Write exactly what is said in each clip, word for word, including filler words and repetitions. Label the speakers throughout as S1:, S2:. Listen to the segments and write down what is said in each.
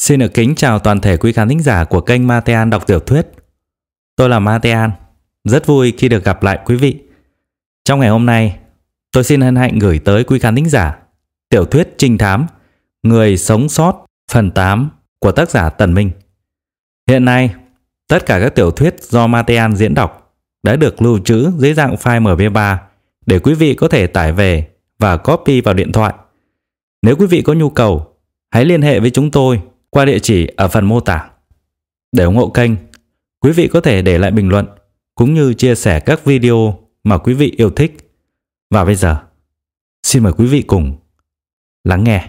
S1: Xin được kính chào toàn thể quý khán thính giả của kênh Matean đọc tiểu thuyết. Tôi là Matean, rất vui khi được gặp lại quý vị. Trong ngày hôm nay, tôi xin hân hạnh gửi tới quý khán thính giả tiểu thuyết trinh thám Người sống sót phần tám của tác giả Tần Minh. Hiện nay, tất cả các tiểu thuyết do Matean diễn đọc đã được lưu trữ dưới dạng file em pê ba để quý vị có thể tải về và copy vào điện thoại. Nếu quý vị có nhu cầu, hãy liên hệ với chúng tôi qua địa chỉ ở phần mô tả. Để ủng hộ kênh, quý vị có thể để lại bình luận cũng như chia sẻ các video mà quý vị yêu thích. Và bây giờ, xin mời quý vị cùng lắng nghe.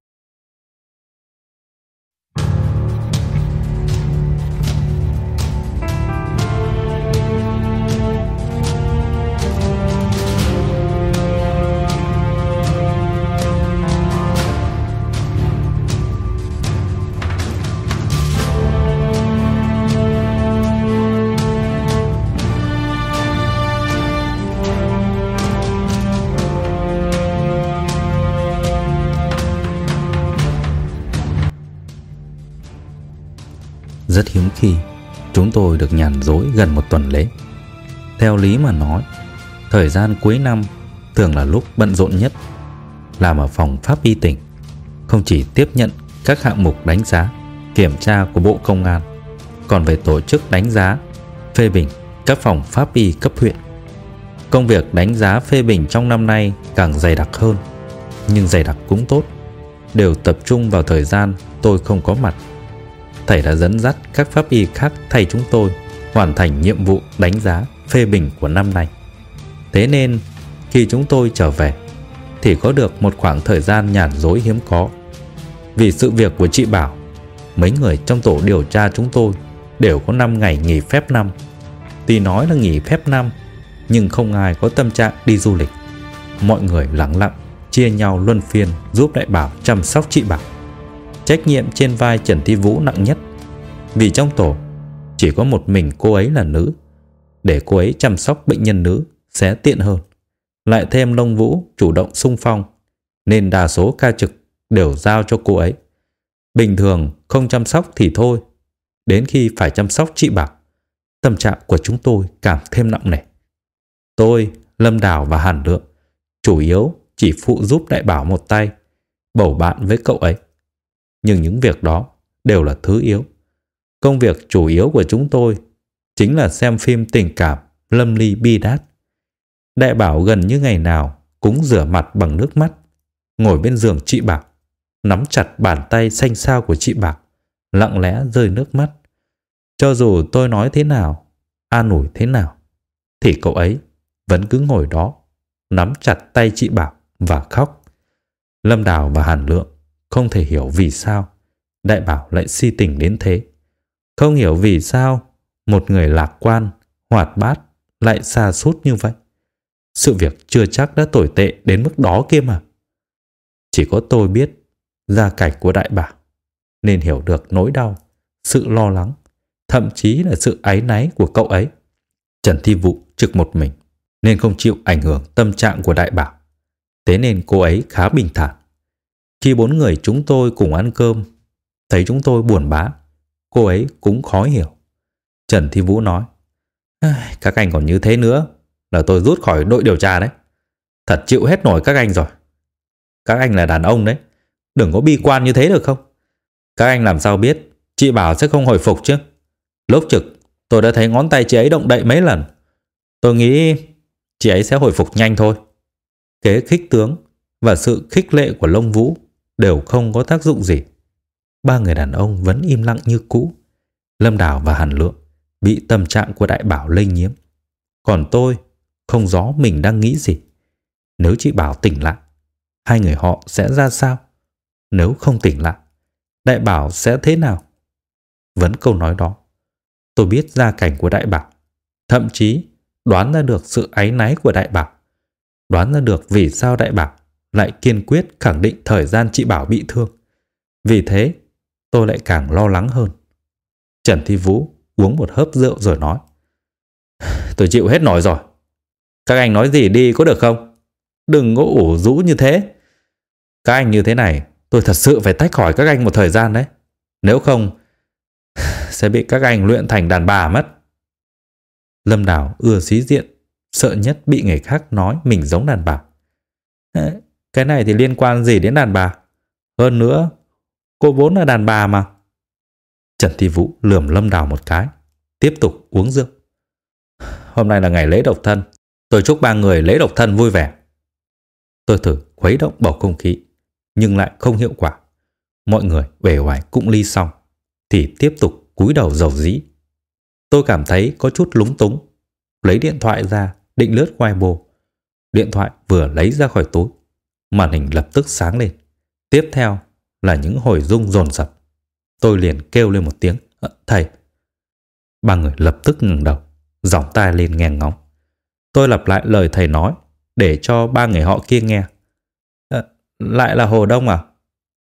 S1: Rất hiếm khi chúng tôi được nhàn rỗi gần một tuần lễ. Theo lý mà nói, thời gian cuối năm thường là lúc bận rộn nhất. Làm ở phòng pháp y tỉnh, không chỉ tiếp nhận các hạng mục đánh giá, kiểm tra của Bộ Công an, còn về tổ chức đánh giá, phê bình các phòng pháp y cấp huyện. Công việc đánh giá phê bình trong năm nay càng dày đặc hơn, nhưng dày đặc cũng tốt, đều tập trung vào thời gian tôi không có mặt. Thầy đã dẫn dắt các pháp y khác thay chúng tôi hoàn thành nhiệm vụ đánh giá phê bình của năm nay. Thế nên khi chúng tôi trở về thì có được một khoảng thời gian nhàn rỗi hiếm có. Vì sự việc của chị Bảo, mấy người trong tổ điều tra chúng tôi đều có năm ngày nghỉ phép năm. Tuy nói là nghỉ phép năm, nhưng không ai có tâm trạng đi du lịch. Mọi người lặng lặng chia nhau luân phiên giúp đại Bảo chăm sóc chị Bảo. Trách nhiệm trên vai Trần Thi Vũ nặng nhất, vì trong tổ chỉ có một mình cô ấy là nữ, để cô ấy chăm sóc bệnh nhân nữ sẽ tiện hơn. Lại thêm Long Vũ chủ động xung phong, nên đa số ca trực đều giao cho cô ấy. Bình thường không chăm sóc thì thôi, đến khi phải chăm sóc chị Bảo, tâm trạng của chúng tôi càng thêm nặng nề. Tôi, Lâm Đào và Hàn Lượng chủ yếu chỉ phụ giúp đại Bảo một tay, bầu bạn với cậu ấy. Nhưng những việc đó đều là thứ yếu. Công việc chủ yếu của chúng tôi chính là xem phim tình cảm lâm ly bi đát. Đại Bảo gần như ngày nào cũng rửa mặt bằng nước mắt, ngồi bên giường chị Bảo, nắm chặt bàn tay xanh xao của chị Bảo, lặng lẽ rơi nước mắt. Cho dù tôi nói thế nào, an ủi thế nào, thì cậu ấy vẫn cứ ngồi đó, nắm chặt tay chị Bảo và khóc. Lâm Đào và Hàn Lượng không thể hiểu vì sao đại Bảo lại si tình đến thế. Không hiểu vì sao một người lạc quan, hoạt bát lại sa sút như vậy. Sự việc chưa chắc đã tồi tệ đến mức đó kia mà. Chỉ có tôi biết gia cảnh của đại Bảo, nên hiểu được nỗi đau, sự lo lắng, thậm chí là sự áy náy của cậu ấy. Trần Thi Vũ trực một mình nên không chịu ảnh hưởng tâm trạng của đại Bảo. Thế nên cô ấy khá bình thản. Khi bốn người chúng tôi cùng ăn cơm, thấy chúng tôi buồn bã, cô ấy cũng khó hiểu. Trần Thi Vũ nói: "Các anh còn như thế nữa là tôi rút khỏi đội điều tra đấy. Thật chịu hết nổi các anh rồi. Các anh là đàn ông đấy, đừng có bi quan như thế được không? Các anh làm sao biết chị Bảo sẽ không hồi phục chứ? Lúc trực tôi đã thấy ngón tay chị ấy động đậy mấy lần. Tôi nghĩ chị ấy sẽ hồi phục nhanh thôi." Kế khích tướng và sự khích lệ của Long Vũ đều không có tác dụng gì. Ba người đàn ông vẫn im lặng như cũ. Lâm Đào và Hàn Lượng bị tâm trạng của đại Bảo lây nhiễm. Còn tôi không rõ mình đang nghĩ gì. Nếu chị Bảo tỉnh lại, hai người họ sẽ ra sao? Nếu không tỉnh lại, đại Bảo sẽ thế nào? Vẫn câu nói đó. Tôi biết gia cảnh của đại Bảo, thậm chí đoán ra được sự áy náy của đại Bảo, đoán ra được vì sao đại Bảo lại kiên quyết khẳng định thời gian chị Bảo bị thương. Vì thế tôi lại càng lo lắng hơn. Trần Thi Vũ uống một hớp rượu rồi nói: "Tôi chịu hết nổi rồi. Các anh nói gì đi có được không? Đừng có ủ rũ như thế. Các anh như thế này, tôi thật sự phải tách khỏi các anh một thời gian đấy. Nếu không sẽ bị các anh luyện thành đàn bà mất. Lâm Đào ưa sĩ diện, sợ nhất bị người khác nói mình giống đàn bà. Cái này thì liên quan gì đến đàn bà? Hơn nữa, cô vốn là đàn bà mà. Trần Thi Vũ lườm Lâm Đào một cái, tiếp tục uống rượu. Hôm nay là ngày lễ độc thân, tôi chúc ba người lễ độc thân vui vẻ. Tôi thử khuấy động bầu không khí, nhưng lại không hiệu quả. Mọi người uể oải cũng ly xong, thì tiếp tục cúi đầu rầu rĩ. Tôi cảm thấy có chút lúng túng, lấy điện thoại ra định lướt Weibo. Điện thoại vừa lấy ra khỏi túi, màn hình lập tức sáng lên. Tiếp theo là những hồi rung dồn dập. Tôi liền kêu lên một tiếng, thầy. Ba người lập tức ngẩng đầu, giỏng tai lên nghe ngóng. Tôi lặp lại lời thầy nói để cho ba người họ kia nghe. À, lại là Hồ Đông à?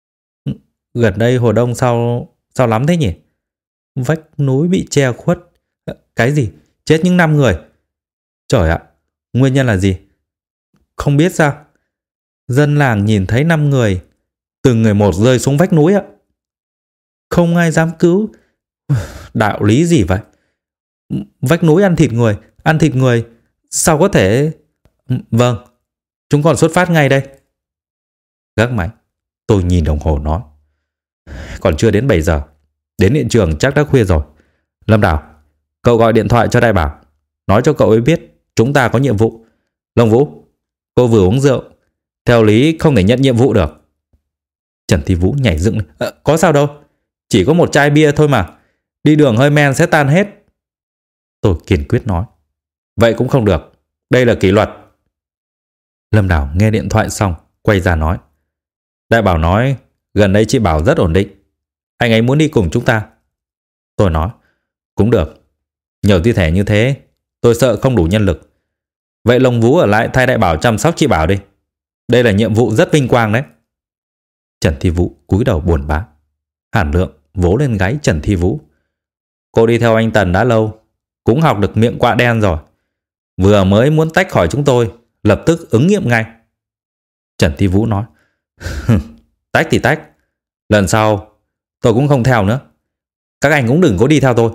S1: Gần đây Hồ Đông sao sao lắm thế nhỉ? Vách núi bị che khuất. À, cái gì? Chết những năm người. Trời ạ, nguyên nhân là gì? Không biết sao? Dân làng nhìn thấy năm người, từng người một rơi xuống vách núi ạ. Không ai dám cứu. Đạo lý gì vậy? Vách núi ăn thịt người, ăn thịt người, sao có thể... Vâng, chúng còn xuất phát ngay đây. Gác máy, tôi nhìn đồng hồ nói. Còn chưa đến bảy giờ, đến hiện trường chắc đã khuya rồi. Lâm Đào, cậu gọi điện thoại cho Đại Bảo, nói cho cậu ấy biết chúng ta có nhiệm vụ. Long Vũ, cô vừa uống rượu, theo lý không thể nhận nhiệm vụ được. Trần Thi Vũ nhảy dựng lên. À, có sao đâu, chỉ có một chai bia thôi mà, đi đường hơi men sẽ tan hết. Tôi kiên quyết nói. Vậy cũng không được, đây là kỷ luật. Lâm Đào nghe điện thoại xong, quay ra nói. Đại Bảo nói gần đây chị Bảo rất ổn định, anh ấy muốn đi cùng chúng ta. Tôi nói, cũng được, nhiều thi thể như thế, tôi sợ không đủ nhân lực. Vậy Long Vũ ở lại thay Đại Bảo chăm sóc chị Bảo đi, đây là nhiệm vụ rất vinh quang đấy. Trần Thi Vũ cúi đầu buồn bã. Hàn Lượng vỗ lên gáy Trần Thi Vũ. Cô đi theo anh Tần đã lâu, cũng học được miệng quạ đen rồi. Vừa mới muốn tách khỏi chúng tôi, lập tức ứng nghiệm ngay. Trần Thi Vũ nói. Tách thì tách, lần sau tôi cũng không theo nữa. Các anh cũng đừng có đi theo tôi.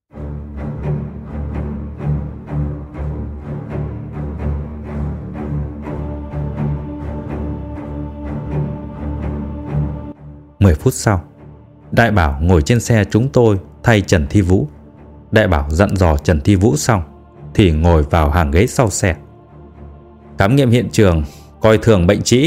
S1: Mười phút sau, Đại Bảo ngồi trên xe chúng tôi thay Trần Thi Vũ. Đại Bảo dặn dò Trần Thi Vũ xong thì ngồi vào hàng ghế sau xe. Khám nghiệm hiện trường, coi thường bệnh trĩ.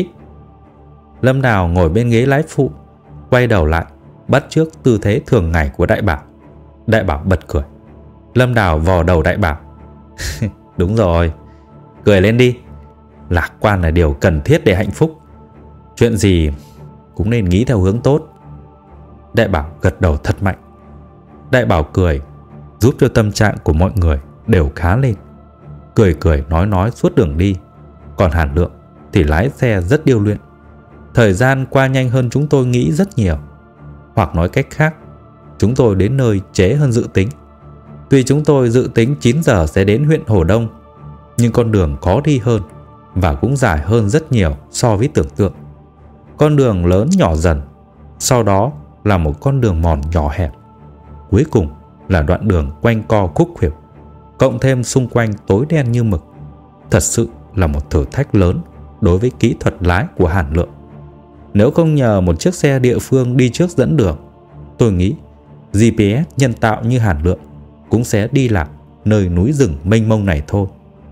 S1: Lâm Đào ngồi bên ghế lái phụ, quay đầu lại, bắt chước tư thế thường ngày của Đại Bảo. Đại Bảo bật cười. Lâm Đào vò đầu Đại Bảo. Đúng rồi, cười lên đi. Lạc quan là điều cần thiết để hạnh phúc. Chuyện gì cũng nên nghĩ theo hướng tốt. Đại Bảo gật đầu thật mạnh. Đại Bảo cười, giúp cho tâm trạng của mọi người đều khá lên. Cười cười nói nói suốt đường đi. Còn Hàn Lượng thì lái xe rất điêu luyện. Thời gian qua nhanh hơn chúng tôi nghĩ rất nhiều. Hoặc nói cách khác, chúng tôi đến nơi trễ hơn dự tính. Tuy chúng tôi dự tính chín giờ sẽ đến huyện Hồ Đông, nhưng con đường khó đi hơn và cũng dài hơn rất nhiều so với tưởng tượng. Con đường lớn nhỏ dần, sau đó là một con đường mòn nhỏ hẹp, cuối cùng là đoạn đường quanh co khúc khuỷu, cộng thêm xung quanh tối đen như mực. Thật sự là một thử thách lớn đối với kỹ thuật lái của Hàn Lượng. Nếu không nhờ một chiếc xe địa phương đi trước dẫn đường, tôi nghĩ giê pê ét nhân tạo như Hàn Lượng cũng sẽ đi lạc nơi núi rừng mênh mông này thôi.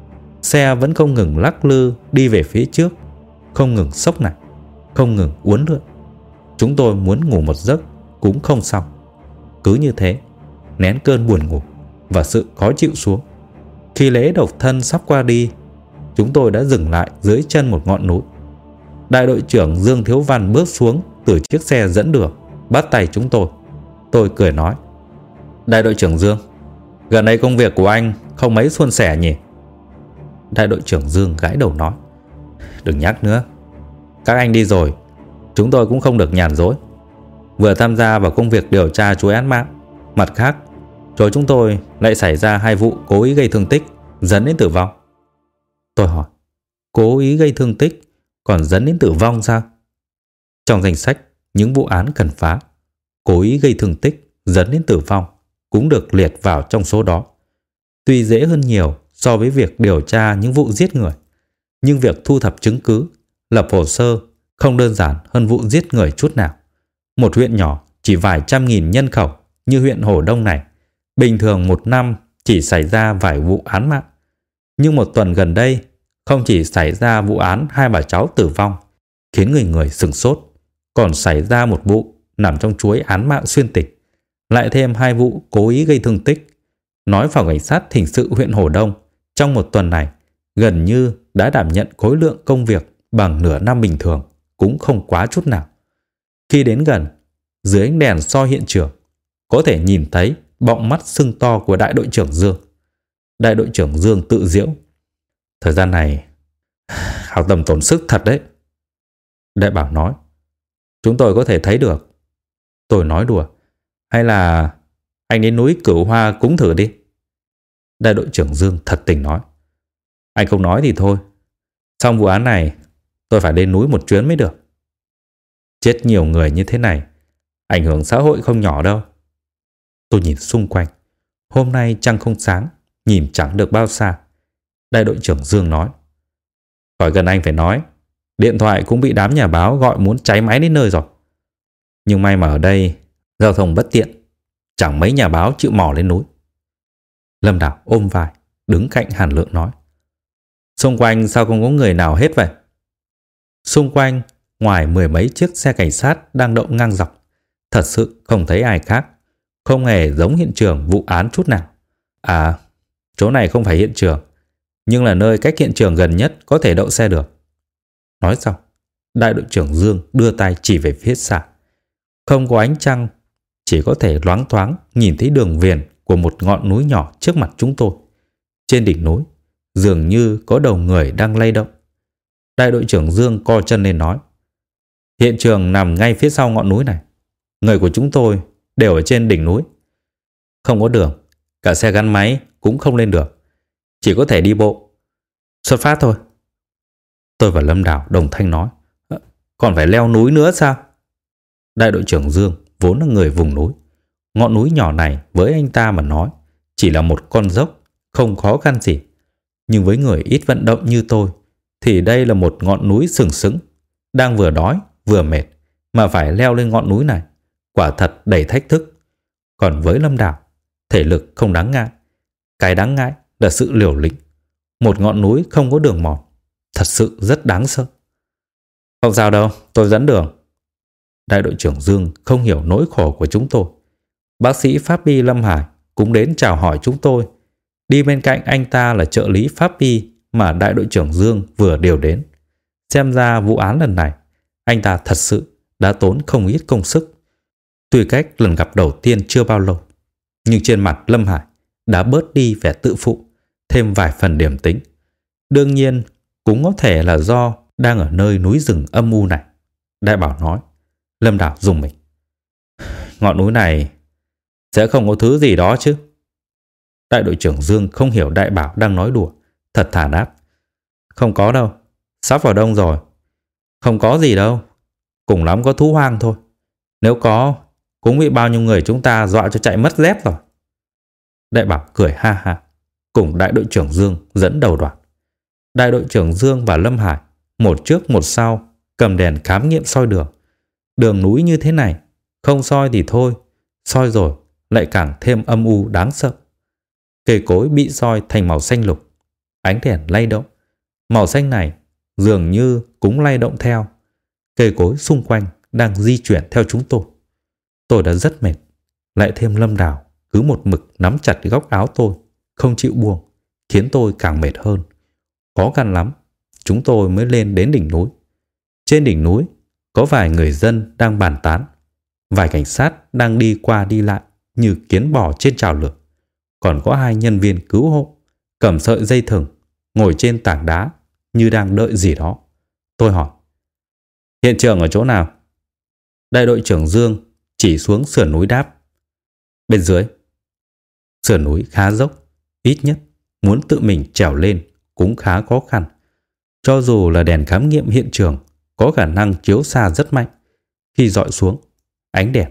S1: Xe vẫn không ngừng lắc lư đi về phía trước, không ngừng sốc này, không ngừng uốn lượn. Chúng tôi muốn ngủ một giấc cũng không xong. Cứ như thế, nén cơn buồn ngủ và sự khó chịu xuống. Khi lễ độc thân sắp qua đi, chúng tôi đã dừng lại dưới chân một ngọn núi. Đại đội trưởng Dương Thiếu Văn bước xuống từ chiếc xe dẫn đường, bắt tay chúng tôi. Tôi cười nói. Đại đội trưởng Dương, gần đây công việc của anh không mấy suôn sẻ nhỉ? Đại đội trưởng Dương gãi đầu nói. Đừng nhắc nữa, các anh đi rồi, chúng tôi cũng không được nhàn rỗi. Vừa tham gia vào công việc điều tra chuỗi án mạng, mặt khác chỗ chúng tôi lại xảy ra hai vụ cố ý gây thương tích dẫn đến tử vong. Tôi hỏi, cố ý gây thương tích còn dẫn đến tử vong sao? Trong danh sách những vụ án cần phá, cố ý gây thương tích dẫn đến tử vong cũng được liệt vào trong số đó. Tuy dễ hơn nhiều so với việc điều tra những vụ giết người, nhưng việc thu thập chứng cứ, lập hồ sơ không đơn giản hơn vụ giết người chút nào. Một huyện nhỏ chỉ vài trăm nghìn nhân khẩu như huyện Hồ Đông này, bình thường một năm chỉ xảy ra vài vụ án mạng. Nhưng một tuần gần đây, không chỉ xảy ra vụ án hai bà cháu tử vong, khiến người người sửng sốt, còn xảy ra một vụ nằm trong chuỗi án mạng xuyên tỉnh, lại thêm hai vụ cố ý gây thương tích. Nói phòng cảnh sát hình sự huyện Hồ Đông trong một tuần này gần như đã đảm nhận khối lượng công việc bằng nửa năm bình thường cũng không quá chút nào. Khi đến gần, dưới ánh đèn soi hiện trường, có thể nhìn thấy bọng mắt sưng to của đại đội trưởng Dương. Đại đội trưởng Dương tự giễu: thời gian này Hảo Tầm tốn sức thật đấy. Đại Bảo nói: chúng tôi có thể thấy được. Tôi nói đùa: hay là anh đến núi Cửu Hoa cúng thử đi. Đại đội trưởng Dương thật tình nói: anh không nói thì thôi, xong vụ án này tôi phải lên núi một chuyến mới được. Chết nhiều người như thế này, ảnh hưởng xã hội không nhỏ đâu. Tôi nhìn xung quanh, hôm nay trăng không sáng, nhìn chẳng được bao xa. Đại đội trưởng Dương nói: khỏi gần anh phải nói, điện thoại cũng bị đám nhà báo gọi muốn cháy máy đến nơi rồi. Nhưng may mà ở đây giao thông bất tiện, chẳng mấy nhà báo chịu mò lên núi. Lâm Đảo ôm vai đứng cạnh Hàn Lượng nói: xung quanh sao không có người nào hết vậy? Xung quanh, ngoài mười mấy chiếc xe cảnh sát đang đậu ngang dọc, thật sự không thấy ai khác, không hề giống hiện trường vụ án chút nào. À, chỗ này không phải hiện trường, nhưng là nơi cách hiện trường gần nhất có thể đậu xe được. Nói xong, đại đội trưởng Dương đưa tay chỉ về phía xa. Không có ánh trăng, chỉ có thể loáng thoáng nhìn thấy đường viền của một ngọn núi nhỏ trước mặt chúng tôi. Trên đỉnh núi dường như có đầu người đang lay động. Đại đội trưởng Dương co chân lên nói: hiện trường nằm ngay phía sau ngọn núi này. Người của chúng tôi đều ở trên đỉnh núi. Không có đường, cả xe gắn máy cũng không lên được, chỉ có thể đi bộ. Xuất phát thôi. Tôi và Lâm Đảo đồng thanh nói: còn phải leo núi nữa sao? Đại đội trưởng Dương vốn là người vùng núi. Ngọn núi nhỏ này với anh ta mà nói chỉ là một con dốc, không khó khăn gì. Nhưng với người ít vận động như tôi thì đây là một ngọn núi sừng sững. Đang vừa đói vừa mệt mà phải leo lên ngọn núi này, quả thật đầy thách thức. Còn với Lâm Đảo, thể lực không đáng ngại. Cái đáng ngại là sự liều lĩnh. Một ngọn núi không có đường mòn, thật sự rất đáng sợ. Không sao đâu, tôi dẫn đường. Đại đội trưởng Dương không hiểu nỗi khổ của chúng tôi. Bác sĩ pháp y Lâm Hải cũng đến chào hỏi chúng tôi. Đi bên cạnh anh ta là trợ lý pháp y mà đại đội trưởng Dương vừa điều đến. Xem ra vụ án lần này anh ta thật sự đã tốn không ít công sức. Tuy cách lần gặp đầu tiên chưa bao lâu, nhưng trên mặt Lâm Hải đã bớt đi vẻ tự phụ, thêm vài phần điềm tĩnh. Đương nhiên cũng có thể là do đang ở nơi núi rừng âm u này. Đại Bảo nói. Lâm Đảo rùng mình: ngọn núi này sẽ không có thứ gì đó chứ? Đại đội trưởng Dương không hiểu Đại Bảo đang nói đùa, thật thà đáp: không có đâu, sắp vào đông rồi. Không có gì đâu, cùng lắm có thú hoang thôi. Nếu có, cũng bị bao nhiêu người chúng ta dọa cho chạy mất dép rồi. Đại Bảo cười ha ha, cùng đại đội trưởng Dương dẫn đầu đoàn. Đại đội trưởng Dương và Lâm Hải một trước một sau cầm đèn khám nghiệm soi đường. Đường núi như thế này, không soi thì thôi, soi rồi lại càng thêm âm u đáng sợ. Cây cối bị soi thành màu xanh lục, ánh đèn lay động. Màu xanh này dường như cũng lay động theo. Cây cối xung quanh đang di chuyển theo chúng tôi. Tôi đã rất mệt, lại thêm Lâm Đảo cứ một mực nắm chặt góc áo tôi, không chịu buông, khiến tôi càng mệt hơn. Khó khăn lắm, chúng tôi mới lên đến đỉnh núi. Trên đỉnh núi có vài người dân đang bàn tán, vài cảnh sát đang đi qua đi lại như kiến bò trên chảo lửa. Còn có hai nhân viên cứu hộ cầm sợi dây thừng ngồi trên tảng đá như đang đợi gì đó. Tôi hỏi: hiện trường ở chỗ nào? Đại đội trưởng Dương chỉ xuống sườn núi đáp: bên dưới. Sườn núi khá dốc, ít nhất muốn tự mình trèo lên cũng khá khó khăn. Cho dù là đèn khám nghiệm hiện trường có khả năng chiếu xa rất mạnh, khi dọi xuống, ánh đèn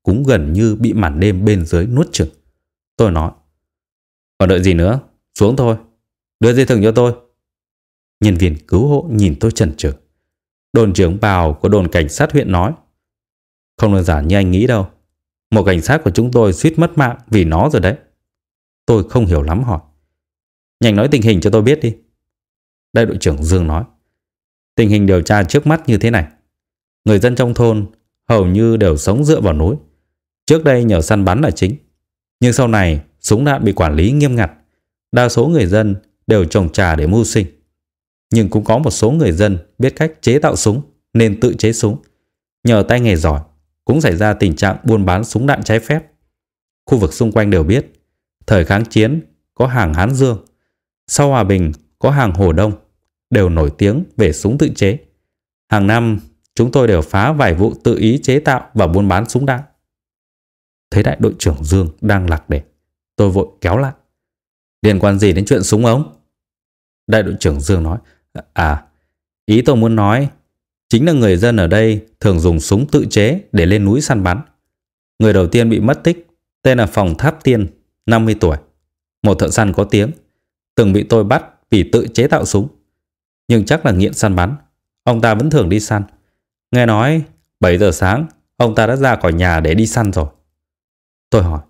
S1: cũng gần như bị màn đêm bên dưới nuốt chửng. Tôi nói, còn đợi gì nữa, xuống thôi, đưa dây thừng cho tôi. Nhân viên cứu hộ nhìn tôi chần chừ. Đồn trưởng Bào của đồn cảnh sát huyện nói, không đơn giản như anh nghĩ đâu. Một cảnh sát của chúng tôi suýt mất mạng vì nó rồi đấy. Tôi không hiểu lắm hỏi, nhanh nói tình hình cho tôi biết đi. Đại đội trưởng Dương nói, tình hình điều tra trước mắt như thế này. Người dân trong thôn hầu như đều sống dựa vào núi. Trước đây nhờ săn bắn là chính, nhưng sau này súng đạn bị quản lý nghiêm ngặt. Đa số người dân đều trồng trà để mưu sinh. Nhưng cũng có một số người dân biết cách chế tạo súng nên tự chế súng. Nhờ tay nghề giỏi, cũng xảy ra tình trạng buôn bán súng đạn trái phép. Khu vực xung quanh đều biết, thời kháng chiến có hàng Hán Dương, sau hòa bình có hàng Hồ Đông, đều nổi tiếng về súng tự chế. Hàng năm chúng tôi đều phá vài vụ tự ý chế tạo và buôn bán súng đạn. Thấy đại đội trưởng Dương đang lạc đề, tôi vội kéo lại. Liên quan gì đến chuyện súng ống? Đại đội trưởng Dương nói, à, ý tôi muốn nói chính là người dân ở đây thường dùng súng tự chế để lên núi săn bắn. Người đầu tiên bị mất tích tên là Phòng Tháp Tiên, năm mươi tuổi, một thợ săn có tiếng, từng bị tôi bắt vì tự chế tạo súng. Nhưng chắc là nghiện săn bắn, ông ta vẫn thường đi săn. Nghe nói bảy giờ sáng ông ta đã ra khỏi nhà để đi săn rồi. Tôi hỏi,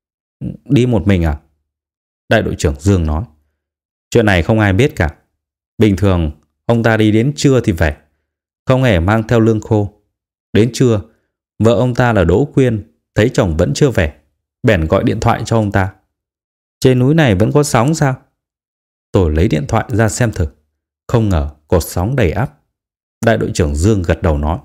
S1: đi một mình à? Đại đội trưởng Dương nói, chuyện này không ai biết cả. Bình thường ông ta đi đến trưa thì về, không hề mang theo lương khô. Đến trưa, vợ ông ta là Đỗ Quyên thấy chồng vẫn chưa về, bèn gọi điện thoại cho ông ta. Trên núi này vẫn có sóng sao? Tôi lấy điện thoại ra xem thử, không ngờ cột sóng đầy ắp. Đại đội trưởng Dương gật đầu nói,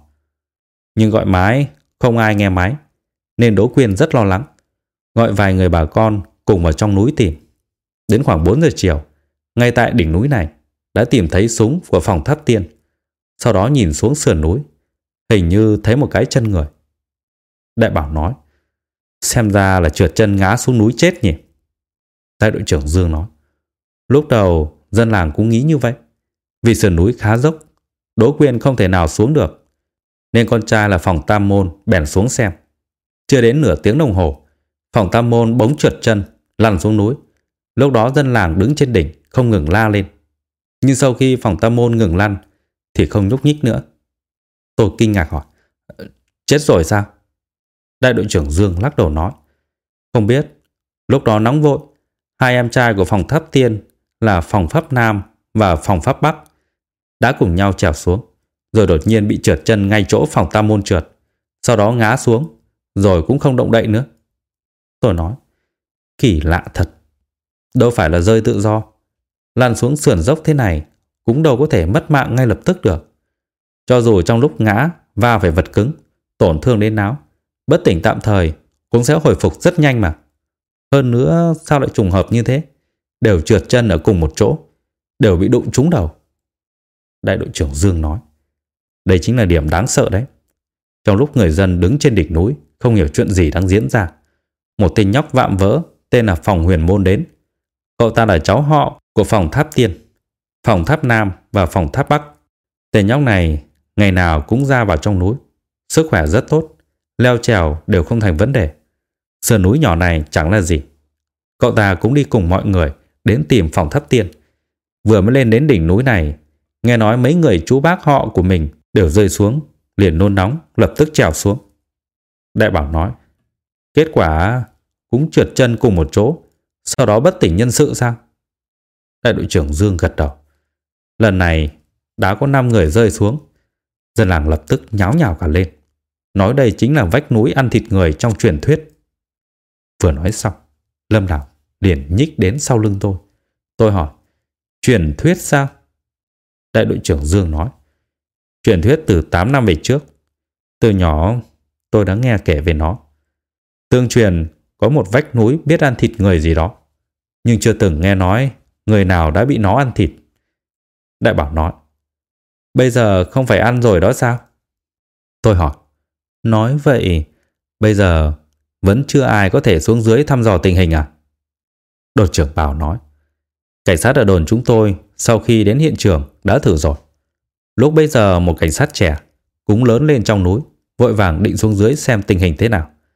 S1: nhưng gọi máy không ai nghe máy, nên Đỗ Quyên rất lo lắng, gọi vài người bà con cùng vào trong núi tìm. Đến khoảng bốn giờ chiều, ngay tại đỉnh núi này đã tìm thấy súng của Phòng Tháp Tiên. Sau đó nhìn xuống sườn núi, hình như thấy một cái chân người. Đại bảo nói, xem ra là trượt chân ngã xuống núi chết nhỉ? Đại đội trưởng Dương nói, lúc đầu dân làng cũng nghĩ như vậy. Vì sườn núi khá dốc, Đỗ Quyên không thể nào xuống được, nên con trai là Phòng Tam Môn bèn xuống xem. Chưa đến nửa tiếng đồng hồ, Phòng Tam Môn bỗng trượt chân lăn xuống núi. Lúc đó dân làng đứng trên đỉnh không ngừng la lên. Nhưng sau khi Phòng Tam Môn ngừng lăn thì không nhúc nhích nữa. Tôi kinh ngạc hỏi, chết rồi sao? Đại đội trưởng Dương lắc đầu nói, không biết. Lúc đó nóng vội, hai em trai của Phòng Tháp Tiên là Phòng Pháp Nam và Phòng Pháp Bắc đã cùng nhau trèo xuống, rồi đột nhiên bị trượt chân ngay chỗ Phòng Tam Môn trượt, sau đó ngã xuống, rồi cũng không động đậy nữa. Tôi nói, kỳ lạ thật. Đâu phải là rơi tự do, lăn xuống sườn dốc thế này cũng đâu có thể mất mạng ngay lập tức được. Cho dù trong lúc ngã va phải vật cứng, tổn thương đến não, bất tỉnh tạm thời cũng sẽ hồi phục rất nhanh mà. Hơn nữa sao lại trùng hợp như thế, đều trượt chân ở cùng một chỗ, đều bị đụng trúng đầu. Đại đội trưởng Dương nói, đây chính là điểm đáng sợ đấy. Trong lúc người dân đứng trên đỉnh núi không hiểu chuyện gì đang diễn ra, một tên nhóc vạm vỡ tên là Phòng Huyền Môn đến. Cậu ta là cháu họ của Phòng Tháp Tiên, Phòng Tháp Nam và Phòng Tháp Bắc. Tên nhóc này ngày nào cũng ra vào trong núi, sức khỏe rất tốt, leo trèo đều không thành vấn đề. Sườn núi nhỏ này chẳng là gì. Cậu ta cũng đi cùng mọi người đến tìm Phòng Tháp Tiên. Vừa mới lên đến đỉnh núi này, nghe nói mấy người chú bác họ của mình đều rơi xuống, liền nôn nóng lập tức trèo xuống. Đại bảo nói, kết quả cũng trượt chân cùng một chỗ, sau đó bất tỉnh nhân sự sao? Đại đội trưởng Dương gật đầu. Lần này đã có năm người rơi xuống. Dân làng lập tức nháo nhào cả lên, nói đây chính là vách núi ăn thịt người trong truyền thuyết. Vừa nói xong, Lâm Đào liền nhích đến sau lưng tôi. Tôi hỏi, truyền thuyết sao? Đại đội trưởng Dương nói, truyền thuyết từ tám năm về trước. Từ nhỏ tôi đã nghe kể về nó. Tương truyền có một vách núi biết ăn thịt người gì đó, nhưng chưa từng nghe nói người nào đã bị nó ăn thịt. Đại bảo nói, bây giờ không phải ăn rồi đó sao? Tôi hỏi, nói vậy bây giờ vẫn chưa ai có thể xuống dưới thăm dò tình hình à? Đồn trưởng Bảo nói, cảnh sát ở đồn chúng tôi sau khi đến hiện trường đã thử rồi. Lúc bây giờ một cảnh sát trẻ cũng lớn lên trong núi, vội vàng định xuống dưới xem tình hình thế nào.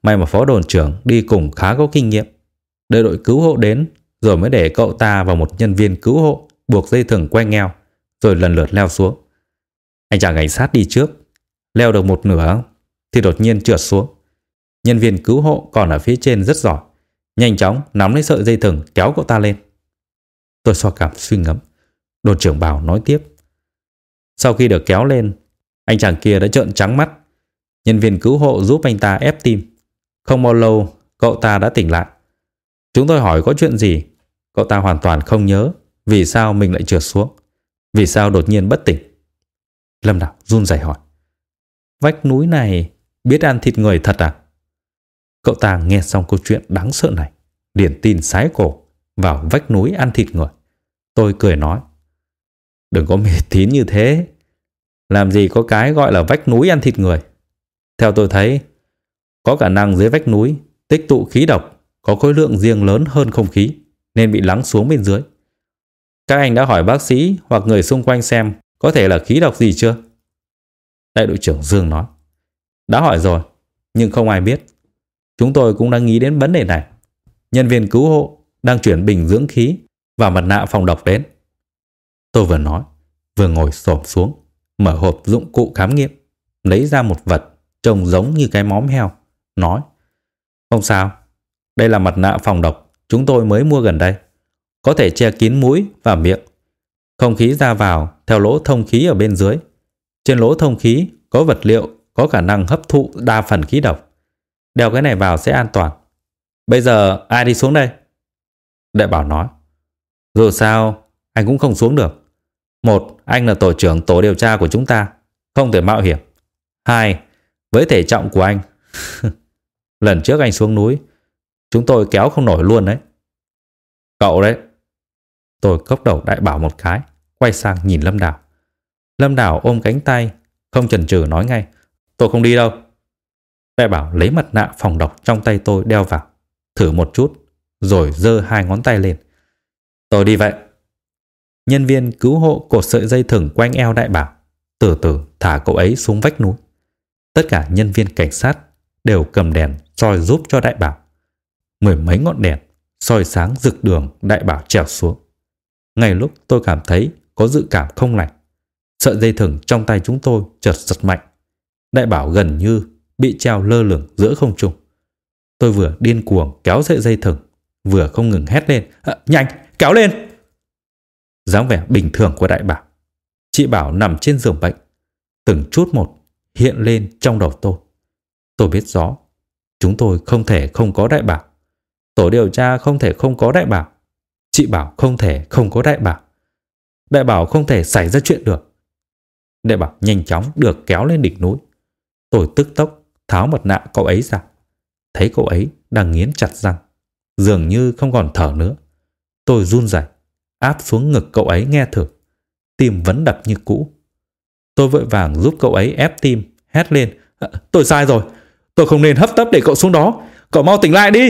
S1: May mà phó đồn trưởng đi cùng khá có kinh nghiệm. Đợi đội cứu hộ đến rồi mới để cậu ta và một nhân viên cứu hộ buộc dây thừng quanh eo, rồi lần lượt leo xuống. Anh chàng cảnh sát đi trước, leo được một nửa thì đột nhiên trượt xuống. Nhân viên cứu hộ còn ở phía trên rất giỏi, nhanh chóng nắm lấy sợi dây thừng kéo cậu ta lên. Tôi xoa cảm suy ngẫm. Đồn trưởng Bảo nói tiếp. Sau khi được kéo lên, anh chàng kia đã trợn trắng mắt. Nhân viên cứu hộ giúp anh ta ép tim. Không bao lâu cậu ta đã tỉnh lại. Chúng tôi hỏi có chuyện gì. Cậu ta hoàn toàn không nhớ vì sao mình lại trượt xuống, vì sao đột nhiên bất tỉnh. Lâm Đảo run rẩy hỏi. Vách núi này biết ăn thịt người thật à? Cậu ta nghe xong câu chuyện đáng sợ này liền tin sái cổ vào vách núi ăn thịt người. Tôi cười nói. Đừng có mê tín như thế. Làm gì có cái gọi là vách núi ăn thịt người. Theo tôi thấy, có khả năng dưới vách núi tích tụ khí độc có khối lượng riêng lớn hơn không khí nên bị lắng xuống bên dưới. Các anh đã hỏi bác sĩ hoặc người xung quanh xem có thể là khí độc gì chưa? Đại đội trưởng Dương nói. Đã hỏi rồi, nhưng không ai biết. Chúng tôi cũng đang nghĩ đến vấn đề này. Nhân viên cứu hộ đang chuyển bình dưỡng khí và mặt nạ phòng độc đến. Tôi vừa nói, vừa ngồi xổm xuống, mở hộp dụng cụ khám nghiệm, lấy ra một vật trông giống như cái móm heo, nói. Không sao, đây là mặt nạ phòng độc chúng tôi mới mua gần đây. Có thể che kín mũi và miệng. Không khí ra vào theo lỗ thông khí ở bên dưới. Trên lỗ thông khí có vật liệu có khả năng hấp thụ đa phần khí độc. Đeo cái này vào sẽ an toàn. Bây giờ ai đi xuống đây? Đại Bảo nói. Dù sao anh cũng không xuống được. Một, anh là tổ trưởng tổ điều tra của chúng ta, không thể mạo hiểm. Hai, với thể trọng của anh lần trước anh xuống núi chúng tôi kéo không nổi luôn đấy. Cậu đấy. Tôi cốc đầu Đại Bảo một cái, quay sang nhìn Lâm Đảo. Lâm Đảo ôm cánh tay, không chần chừ nói ngay. Tôi không đi đâu. Đại Bảo lấy mặt nạ phòng độc trong tay tôi đeo vào, thử một chút, rồi giơ hai ngón tay lên. Tôi đi vậy. Nhân viên cứu hộ cột sợi dây thừng quanh eo Đại Bảo, từ từ thả cậu ấy xuống vách núi. Tất cả nhân viên cảnh sát đều cầm đèn soi giúp cho Đại Bảo. Mười mấy ngọn đèn soi sáng rực đường Đại Bảo trèo xuống. Ngay lúc tôi cảm thấy có dự cảm không lành, sợi dây thừng trong tay chúng tôi chợt giật mạnh. Đại Bảo gần như bị treo lơ lửng giữa không trung. Tôi vừa điên cuồng kéo sợi dây thừng, vừa không ngừng hét lên. À, nhanh, kéo lên! Dáng vẻ bình thường của Đại Bảo, chị Bảo nằm trên giường bệnh, từng chút một hiện lên trong đầu tôi. Tôi biết rõ, chúng tôi không thể không có Đại Bảo. Tổ điều tra không thể không có Đại Bảo. Chị Bảo không thể không có Đại Bảo. Đại Bảo không thể xảy ra chuyện được. Đại Bảo nhanh chóng được kéo lên đỉnh núi. Tôi tức tốc tháo mặt nạ cậu ấy ra. Thấy cậu ấy đang nghiến chặt răng, dường như không còn thở nữa. Tôi run rẩy áp xuống ngực cậu ấy nghe thử. Tim vẫn đập như cũ. Tôi vội vàng giúp cậu ấy ép tim, hét lên. À, tôi sai rồi. Tôi không nên hấp tấp để cậu xuống đó. Cậu mau tỉnh lại đi.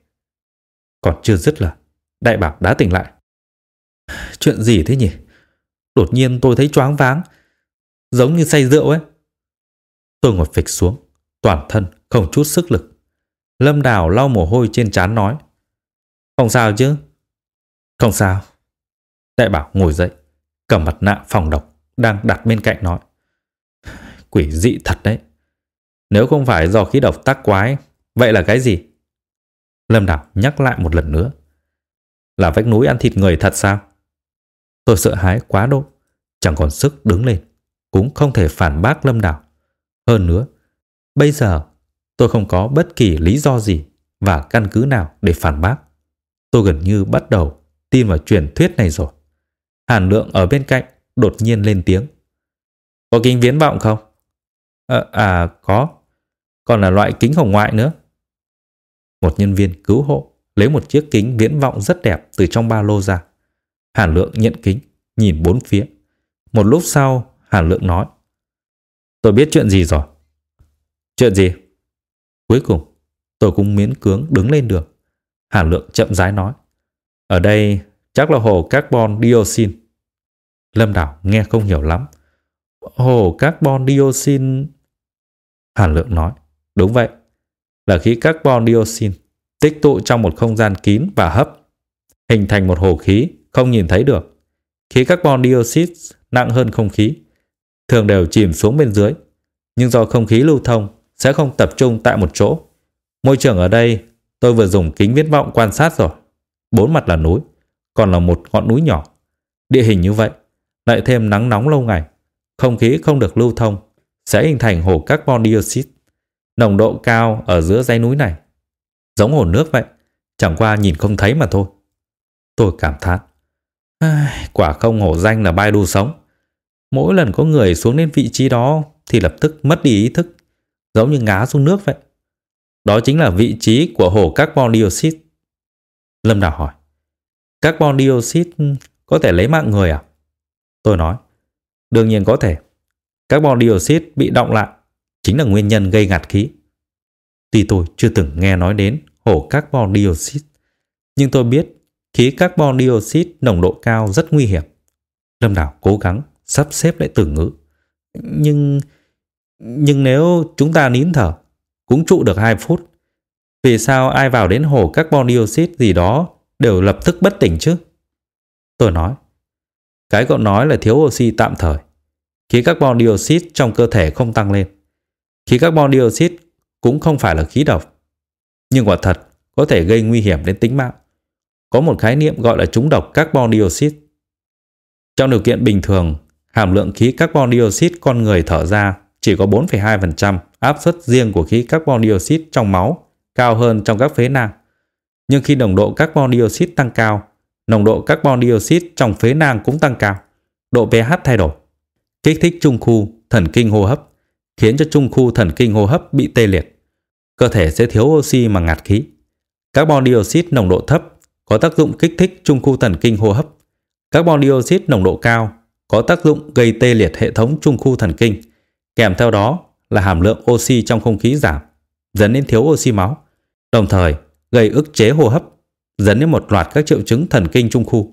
S1: Còn chưa dứt lời, Đại Bảo đã tỉnh lại. Chuyện gì thế nhỉ? Đột nhiên tôi thấy choáng váng, giống như say rượu ấy. Tôi ngồi phịch xuống, toàn thân không chút sức lực. Lâm Đào lau mồ hôi trên trán nói. Không sao chứ? Không sao. Đại Bảo ngồi dậy, cầm mặt nạ phòng độc đang đặt bên cạnh nói. Quỷ dị thật đấy. Nếu không phải do khí độc tác quái, vậy là cái gì? Lâm Đào nhắc lại một lần nữa. Là vách núi ăn thịt người thật sao? Tôi sợ hãi quá độ, chẳng còn sức đứng lên, cũng không thể phản bác Lâm Đào. Hơn nữa, bây giờ tôi không có bất kỳ lý do gì và căn cứ nào để phản bác. Tôi gần như bắt đầu tin vào truyền thuyết này rồi. Hàn Lượng ở bên cạnh đột nhiên lên tiếng. Có kính viễn vọng không? À, à có. Còn là loại kính hồng ngoại nữa. Một nhân viên cứu hộ lấy một chiếc kính viễn vọng rất đẹp từ trong ba lô ra. Hàn Lượng nhận kính, nhìn bốn phía. Một lúc sau, Hàn Lượng nói. Tôi biết chuyện gì rồi. Chuyện gì? Cuối cùng, tôi cũng miễn cưỡng đứng lên được. Hàn Lượng chậm rãi nói. Ở đây chắc là hồ carbon dioxide. Lâm Đảo nghe không hiểu lắm. Hồ carbon dioxide? Hàn Lượng nói. Đúng vậy. là khí carbon dioxide tích tụ trong một không gian kín và hấp, hình thành một hồ khí không nhìn thấy được. Khí carbon dioxide nặng hơn không khí, thường đều chìm xuống bên dưới, nhưng do không khí lưu thông sẽ không tập trung tại một chỗ. Môi trường ở đây tôi vừa dùng kính viễn vọng quan sát rồi. Bốn mặt là núi, còn là một ngọn núi nhỏ. Địa hình như vậy, lại thêm nắng nóng lâu ngày, không khí không được lưu thông, sẽ hình thành hồ carbon dioxide. Nồng độ cao ở giữa dãy núi này, giống hồ nước vậy, chẳng qua nhìn không thấy mà thôi. Tôi cảm thán, quả không hổ danh là Baidu sống. Mỗi lần có người xuống đến vị trí đó thì lập tức mất đi ý thức, giống như ngã xuống nước vậy. Đó chính là vị trí của hồ carbon dioxide. Lâm Đào hỏi, carbon dioxide có thể lấy mạng người à? Tôi nói, đương nhiên có thể. Carbon dioxide bị đọng lại chính là nguyên nhân gây ngạt khí. Tuy tôi chưa từng nghe nói đến hồ carbon dioxide, nhưng tôi biết khí carbon dioxide nồng độ cao rất nguy hiểm. Lâm Đào cố gắng sắp xếp lại từ ngữ. Nhưng nhưng nếu chúng ta nín thở cũng trụ được hai phút, vì sao ai vào đến hồ carbon dioxide gì đó đều lập tức bất tỉnh chứ? Tôi nói, cái cậu nói là thiếu oxy tạm thời. Khí carbon dioxide trong cơ thể không tăng lên. Khí carbon dioxide cũng không phải là khí độc, nhưng quả thật có thể gây nguy hiểm đến tính mạng. Có một khái niệm gọi là trúng độc carbon dioxide. Trong điều kiện bình thường, hàm lượng khí carbon dioxide con người thở ra chỉ có bốn phẩy hai phần trăm áp suất riêng của khí carbon dioxide trong máu, cao hơn trong các phế nang. Nhưng khi nồng độ carbon dioxide tăng cao, nồng độ carbon dioxide trong phế nang cũng tăng cao, độ pH thay đổi, kích thích trung khu thần kinh hô hấp, khiến cho trung khu thần kinh hô hấp bị tê liệt. Cơ thể sẽ thiếu oxy mà ngạt khí. Carbon dioxide nồng độ thấp có tác dụng kích thích trung khu thần kinh hô hấp. Carbon dioxide nồng độ cao có tác dụng gây tê liệt hệ thống trung khu thần kinh, kèm theo đó là hàm lượng oxy trong không khí giảm, dẫn đến thiếu oxy máu, đồng thời gây ức chế hô hấp, dẫn đến một loạt các triệu chứng thần kinh trung khu.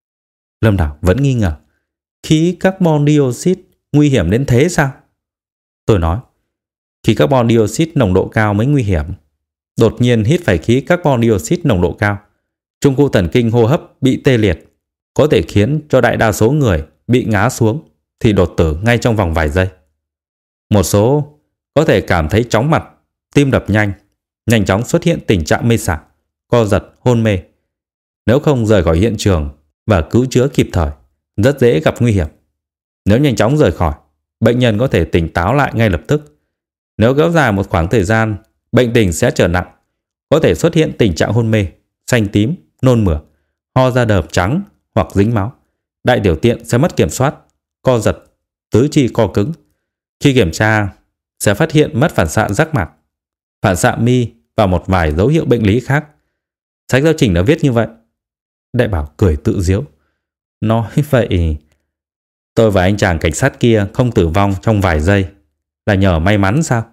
S1: Lâm Đào vẫn nghi ngờ, khí carbon dioxide nguy hiểm đến thế sao? Tôi nói, khí carbon dioxide nồng độ cao mới nguy hiểm. Đột nhiên hít phải khí carbon dioxide nồng độ cao, trung khu thần kinh hô hấp bị tê liệt, có thể khiến cho đại đa số người bị ngã xuống thì đột tử ngay trong vòng vài giây. Một số có thể cảm thấy chóng mặt, tim đập nhanh, nhanh chóng xuất hiện tình trạng mê sảng, co giật, hôn mê. Nếu không rời khỏi hiện trường và cứu chữa kịp thời, rất dễ gặp nguy hiểm. Nếu nhanh chóng rời khỏi, bệnh nhân có thể tỉnh táo lại ngay lập tức. Nếu kéo dài một khoảng thời gian, bệnh tình sẽ trở nặng, có thể xuất hiện tình trạng hôn mê, xanh tím, nôn mửa, ho ra đờm trắng hoặc dính máu. Đại tiểu tiện sẽ mất kiểm soát, co giật, tứ chi co cứng. Khi kiểm tra, sẽ phát hiện mất phản xạ giác mạc, phản xạ mi và một vài dấu hiệu bệnh lý khác. Sách giáo trình đã viết như vậy. Đại bảo cười tự giễu. Nói vậy, tôi và anh chàng cảnh sát kia không tử vong trong vài giây là nhờ may mắn sao?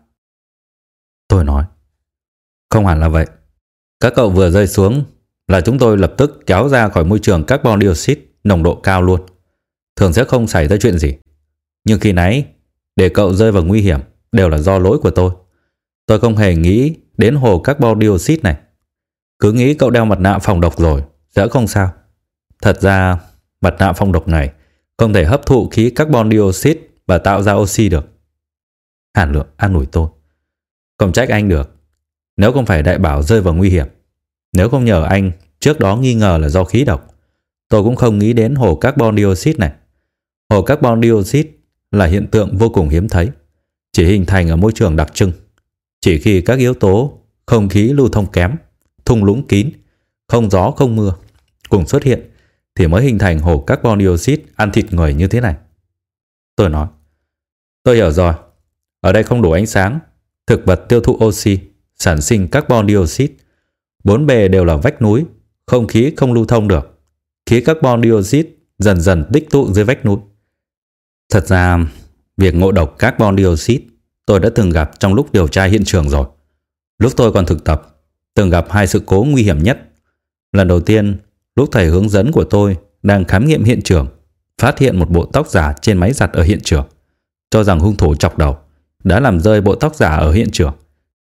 S1: Tôi nói, không hẳn là vậy. Các cậu vừa rơi xuống là chúng tôi lập tức kéo ra khỏi môi trường carbon dioxide nồng độ cao luôn. Thường sẽ không xảy ra chuyện gì. Nhưng khi nãy, để cậu rơi vào nguy hiểm đều là do lỗi của tôi. Tôi không hề nghĩ đến hồ carbon dioxide này. Cứ nghĩ cậu đeo mặt nạ phòng độc rồi sẽ không sao. Thật ra mặt nạ phòng độc này không thể hấp thụ khí carbon dioxide và tạo ra oxy được. Hàn Lượng an ủi tôi. Không trách anh được. Nếu không phải đại bảo rơi vào nguy hiểm, nếu không nhờ anh trước đó nghi ngờ là do khí độc, tôi cũng không nghĩ đến hồ carbon dioxide này. Hồ carbon dioxide là hiện tượng vô cùng hiếm thấy, chỉ hình thành ở môi trường đặc trưng. Chỉ khi các yếu tố không khí lưu thông kém, thung lũng kín, không gió không mưa cùng xuất hiện thì mới hình thành hồ carbon dioxide ăn thịt người như thế này. Tôi nói, tôi hiểu rồi. Ở đây không đủ ánh sáng, thực vật tiêu thụ oxy, sản sinh carbon dioxide. Bốn bề đều là vách núi, không khí không lưu thông được. Khí carbon dioxide dần dần tích tụ dưới vách núi. Thật ra, việc ngộ độc carbon dioxide tôi đã từng gặp trong lúc điều tra hiện trường rồi. Lúc tôi còn thực tập, từng gặp hai sự cố nguy hiểm nhất. Lần đầu tiên, lúc thầy hướng dẫn của tôi đang khám nghiệm hiện trường, phát hiện một bộ tóc giả trên máy giặt ở hiện trường, cho rằng hung thủ chọc đầu đã làm rơi bộ tóc giả ở hiện trường.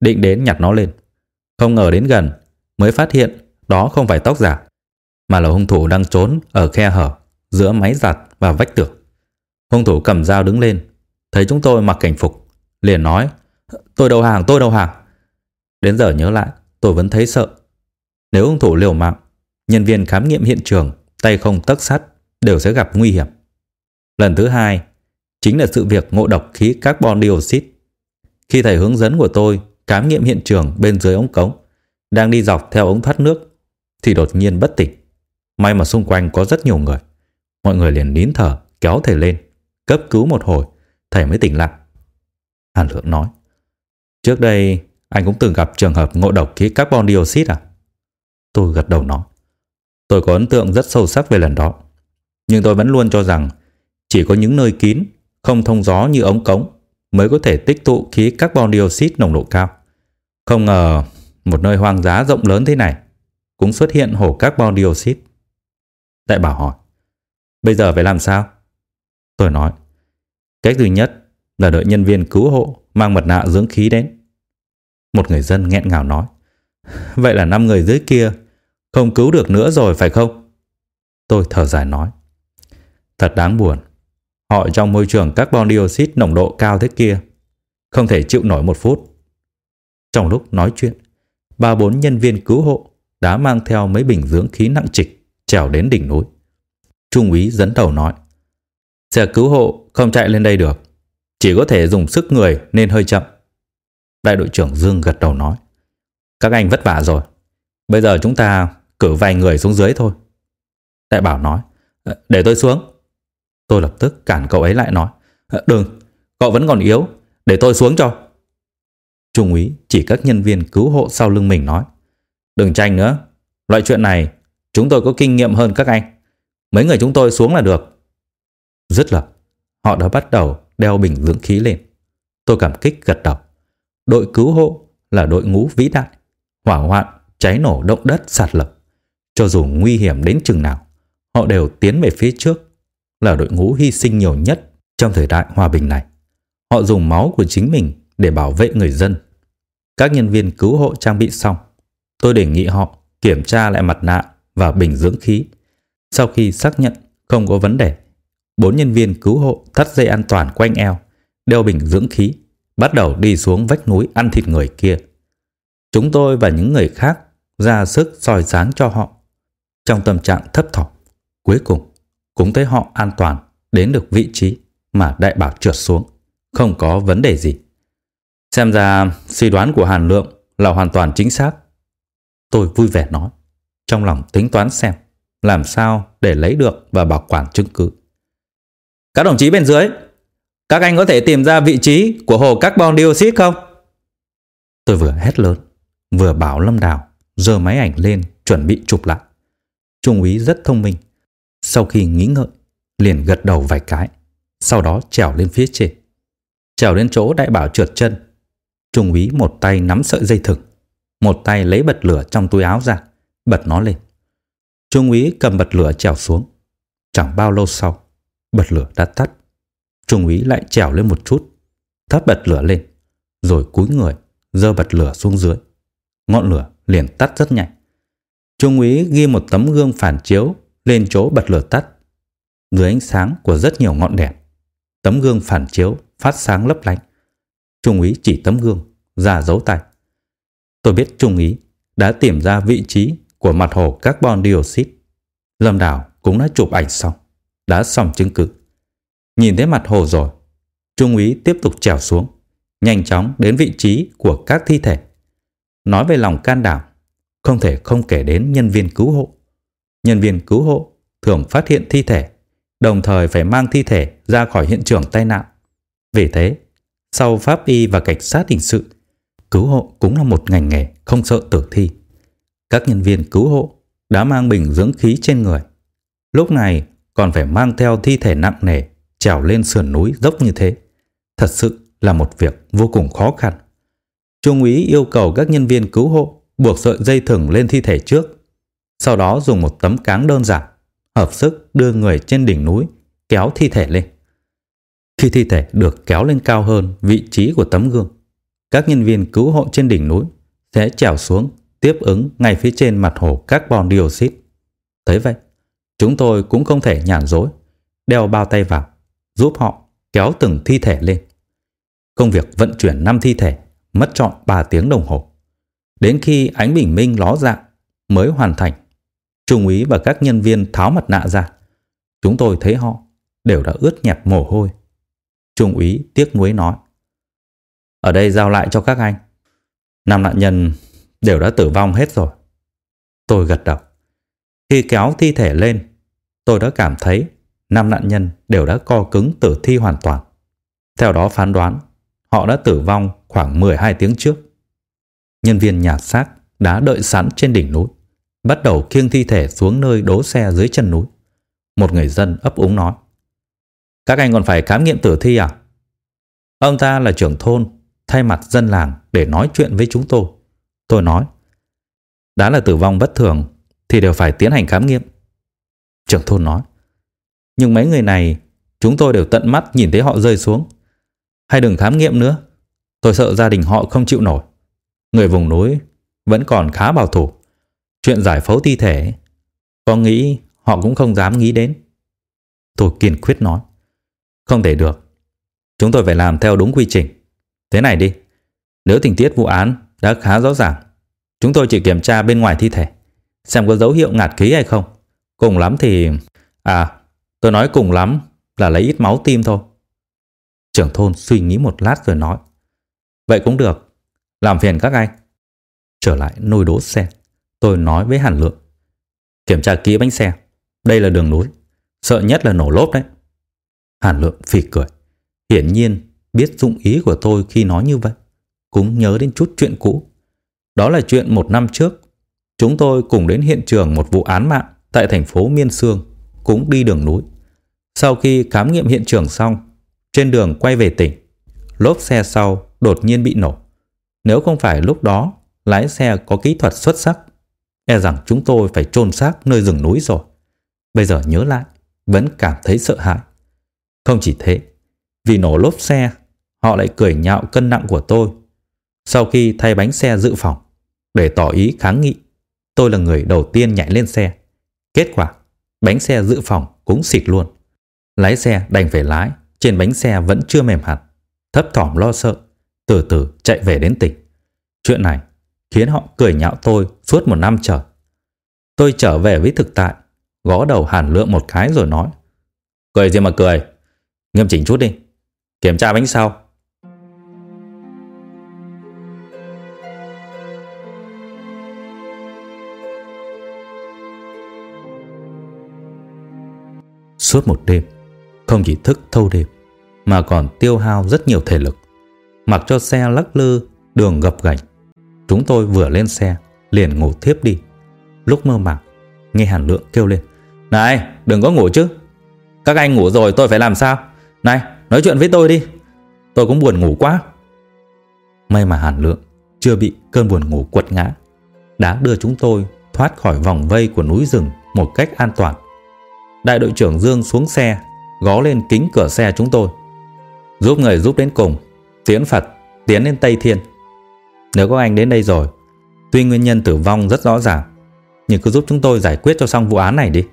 S1: định đến nhặt nó lên. Không ngờ đến gần mới phát hiện đó không phải tóc giả, mà là hung thủ đang trốn ở khe hở giữa máy giặt và vách tường. Hung thủ cầm dao đứng lên, thấy chúng tôi mặc cảnh phục, liền nói: "Tôi đầu hàng, tôi đầu hàng." Đến giờ nhớ lại, tôi vẫn thấy sợ. Nếu hung thủ liều mạng, nhân viên khám nghiệm hiện trường tay không tấc sắt đều sẽ gặp nguy hiểm. Lần thứ hai chính là sự việc ngộ độc khí carbon dioxide. Khi thầy hướng dẫn của tôi khám nghiệm hiện trường bên dưới ống cống, đang đi dọc theo ống thoát nước, thì đột nhiên bất tỉnh. May mà xung quanh có rất nhiều người. Mọi người liền nín thở kéo thầy lên, cấp cứu một hồi, thầy mới tỉnh lại. Hàn Lượng nói: "Trước đây anh cũng từng gặp trường hợp ngộ độc khí carbon dioxide à?" Tôi gật đầu nói: "Tôi có ấn tượng rất sâu sắc về lần đó. Nhưng tôi vẫn luôn cho rằng chỉ có những nơi kín, không thông gió như ống cống mới có thể tích tụ khí carbon dioxide nồng độ cao. Không ngờ một nơi hoang dã rộng lớn thế này cũng xuất hiện hồ carbon dioxide." Đại Bảo hỏi: "Bây giờ phải làm sao?" Tôi nói: "Cách duy nhất là đợi nhân viên cứu hộ mang mặt nạ dưỡng khí đến." Một người dân nghẹn ngào nói: "Vậy là năm người dưới kia không cứu được nữa rồi phải không?" Tôi thở dài nói: "Thật đáng buồn. Họ trong môi trường carbon dioxide nồng độ cao thế kia, không thể chịu nổi một phút." Trong lúc nói chuyện, ba bốn nhân viên cứu hộ đã mang theo mấy bình dưỡng khí nặng trịch trèo đến đỉnh núi. Trung úy dẫn đầu nói: "Xe cứu hộ không chạy lên đây được, chỉ có thể dùng sức người nên hơi chậm." Đại đội trưởng Dương gật đầu nói: "Các anh vất vả rồi, bây giờ chúng ta cử vài người xuống dưới thôi." Đại Bảo nói: "Để tôi xuống." Tôi lập tức cản cậu ấy lại nói: "Đừng, cậu vẫn còn yếu, để tôi xuống cho." Trung úy chỉ các nhân viên cứu hộ sau lưng mình nói: "Đừng tranh nữa, loại chuyện này chúng tôi có kinh nghiệm hơn các anh. Mấy người chúng tôi xuống là được." Dứt lời, họ đã bắt đầu đeo bình dưỡng khí lên. Tôi cảm kích gật đầu. Đội cứu hộ là đội ngũ vĩ đại. Hỏa hoạn, cháy nổ, động đất, sạt lở, cho dù nguy hiểm đến chừng nào, họ đều tiến về phía trước, là đội ngũ hy sinh nhiều nhất trong thời đại hòa bình này. Họ dùng máu của chính mình để bảo vệ người dân. Các nhân viên cứu hộ trang bị xong, tôi đề nghị họ kiểm tra lại mặt nạ và bình dưỡng khí. Sau khi xác nhận không có vấn đề, bốn nhân viên cứu hộ thắt dây an toàn quanh eo, đeo bình dưỡng khí, bắt đầu đi xuống vách núi ăn thịt người kia. Chúng tôi và những người khác ra sức soi sáng cho họ. Trong tâm trạng thấp thỏm, cuối cùng cũng thấy họ an toàn đến được vị trí mà Đại Bảo trượt xuống, không có vấn đề gì. Xem ra suy đoán của Hàn Lượng là hoàn toàn chính xác. Tôi vui vẻ nói, trong lòng tính toán xem làm sao để lấy được và bảo quản chứng cứ. "Các đồng chí bên dưới, các anh có thể tìm ra vị trí của hồ carbon dioxide không?" Tôi vừa hét lớn, vừa bảo Lâm Đào giơ máy ảnh lên chuẩn bị chụp lại. Trung úy rất thông minh, sau khi nghĩ ngợi liền gật đầu vài cái, sau đó trèo lên phía trên. Trèo đến chỗ Đại Bảo trượt chân, Trung úy một tay nắm sợi dây thừng, một tay lấy bật lửa trong túi áo ra, bật nó lên. Trung úy cầm bật lửa trèo xuống. Chẳng bao lâu sau, bật lửa đã tắt. Trung úy lại trèo lên một chút, thắp bật lửa lên, rồi cúi người giơ bật lửa xuống dưới. Ngọn lửa liền tắt rất nhanh. Trung úy ghi một tấm gương phản chiếu lên chỗ bật lửa tắt. Dưới ánh sáng của rất nhiều ngọn đèn, tấm gương phản chiếu phát sáng lấp lánh. Trung úy chỉ tấm gương ra dấu tay. Tôi biết Trung úy đã tìm ra vị trí của mặt hồ carbon dioxide. Lâm Đào cũng đã chụp ảnh xong, đã xong chứng cứ. Nhìn thấy mặt hồ rồi, Trung úy tiếp tục trèo xuống, nhanh chóng đến vị trí của các thi thể. Nói về lòng can đảm, không thể không kể đến nhân viên cứu hộ. Nhân viên cứu hộ thường phát hiện thi thể, đồng thời phải mang thi thể ra khỏi hiện trường tai nạn. Vì thế, sau pháp y và cảnh sát hình sự, cứu hộ cũng là một ngành nghề không sợ tử thi. Các nhân viên cứu hộ đã mang bình dưỡng khí trên người, lúc này còn phải mang theo thi thể nặng nề trèo lên sườn núi dốc như thế. Thật sự là một việc vô cùng khó khăn. Trung úy yêu cầu các nhân viên cứu hộ buộc sợi dây thừng lên thi thể trước, sau đó dùng một tấm cáng đơn giản hợp sức đưa người trên đỉnh núi kéo thi thể lên. Khi thi thể được kéo lên cao hơn vị trí của tấm gương, Các nhân viên cứu hộ trên đỉnh núi sẽ trèo xuống tiếp ứng ngay phía trên mặt hồ carbon dioxide. Thế vậy, chúng tôi cũng không thể nhàn rỗi, đeo bao tay vào, giúp họ kéo từng thi thể lên. Công việc vận chuyển năm thi thể mất trọn ba tiếng đồng hồ. Đến khi ánh bình minh ló dạng mới hoàn thành. Trung úy và các nhân viên tháo mặt nạ ra. Chúng tôi thấy họ đều đã ướt nhẹp mồ hôi. Trung úy tiếc nuối nói: "Ở đây giao lại cho các anh. Năm nạn nhân đều đã tử vong hết rồi." Tôi gật đầu. Khi kéo thi thể lên, tôi đã cảm thấy năm nạn nhân đều đã co cứng tử thi hoàn toàn. Theo đó phán đoán, họ đã tử vong khoảng mười hai tiếng trước. Nhân viên nhặt xác đã đợi sẵn trên đỉnh núi, bắt đầu khiêng thi thể xuống nơi đỗ xe dưới chân núi. Một người dân ấp úng nói: "Các anh còn phải khám nghiệm tử thi à?" Ông ta là trưởng thôn, thay mặt dân làng để nói chuyện với chúng tôi. Tôi nói: "Đã là tử vong bất thường thì đều phải tiến hành khám nghiệm." Trưởng thôn nói: "Nhưng mấy người này chúng tôi đều tận mắt nhìn thấy họ rơi xuống. Hay đừng khám nghiệm nữa, tôi sợ gia đình họ không chịu nổi. Người vùng núi vẫn còn khá bảo thủ. Chuyện giải phẫu thi thể, có nghĩ họ cũng không dám nghĩ đến." Tôi kiên quyết nói: "Không thể được. Chúng tôi phải làm theo đúng quy trình. Thế này đi, nếu tình tiết vụ án đã khá rõ ràng, chúng tôi chỉ kiểm tra bên ngoài thi thể, xem có dấu hiệu ngạt khí hay không. Cùng lắm thì... À, tôi nói cùng lắm là lấy ít máu tim thôi." Trưởng thôn suy nghĩ một lát rồi nói: "Vậy cũng được, làm phiền các anh." Trở lại nôi đỗ xe, tôi nói với Hàn Lượng: "Kiểm tra kỹ bánh xe, đây là đường núi, sợ nhất là nổ lốp đấy." Hàn Lượng phì cười, hiển nhiên biết dụng ý của tôi khi nói như vậy, cũng nhớ đến chút chuyện cũ. Đó là chuyện một năm trước, chúng tôi cùng đến hiện trường một vụ án mạng tại thành phố Miên Sương, cũng đi đường núi. Sau khi khám nghiệm hiện trường xong, trên đường quay về tỉnh, lốp xe sau đột nhiên bị nổ. Nếu không phải lúc đó lái xe có kỹ thuật xuất sắc, e rằng chúng tôi phải chôn xác nơi rừng núi rồi. Bây giờ nhớ lại, vẫn cảm thấy sợ hãi. Không chỉ thế, vì nổ lốp xe, họ lại cười nhạo cân nặng của tôi. Sau khi thay bánh xe dự phòng, để tỏ ý kháng nghị, tôi là người đầu tiên nhảy lên xe. Kết quả, bánh xe dự phòng cũng xịt luôn. Lái xe đành phải lái, trên bánh xe vẫn chưa mềm hẳn. Thấp thỏm lo sợ, từ từ chạy về đến tỉnh. Chuyện này khiến họ cười nhạo tôi suốt một năm trời. Tôi trở về với thực tại, gõ đầu Hàn Lượng một cái rồi nói: "Cười gì mà cười, nghiêm chỉnh chút đi, kiểm tra bánh sau." Suốt một đêm, không chỉ thức thâu đêm mà còn tiêu hao rất nhiều thể lực. Mặc cho xe lắc lư, đường gập ghềnh, chúng tôi vừa lên xe liền ngủ thiếp đi. Lúc mơ màng, nghe Hàn Lượng kêu lên: "Này, đừng có ngủ chứ. Các anh ngủ rồi tôi phải làm sao? Này, nói chuyện với tôi đi. Tôi cũng buồn ngủ quá." May mà Hàn Lượng chưa bị cơn buồn ngủ quật ngã, đã đưa chúng tôi thoát khỏi vòng vây của núi rừng một cách an toàn. Đại đội trưởng Dương xuống xe, gõ lên kính cửa xe chúng tôi: "Giúp người giúp đến cùng, tiễn Phật, tiến đến Tây Thiên. Nếu các anh đến đây rồi, tuy nguyên nhân tử vong rất rõ ràng, nhưng cứ giúp chúng tôi giải quyết cho xong vụ án này đi."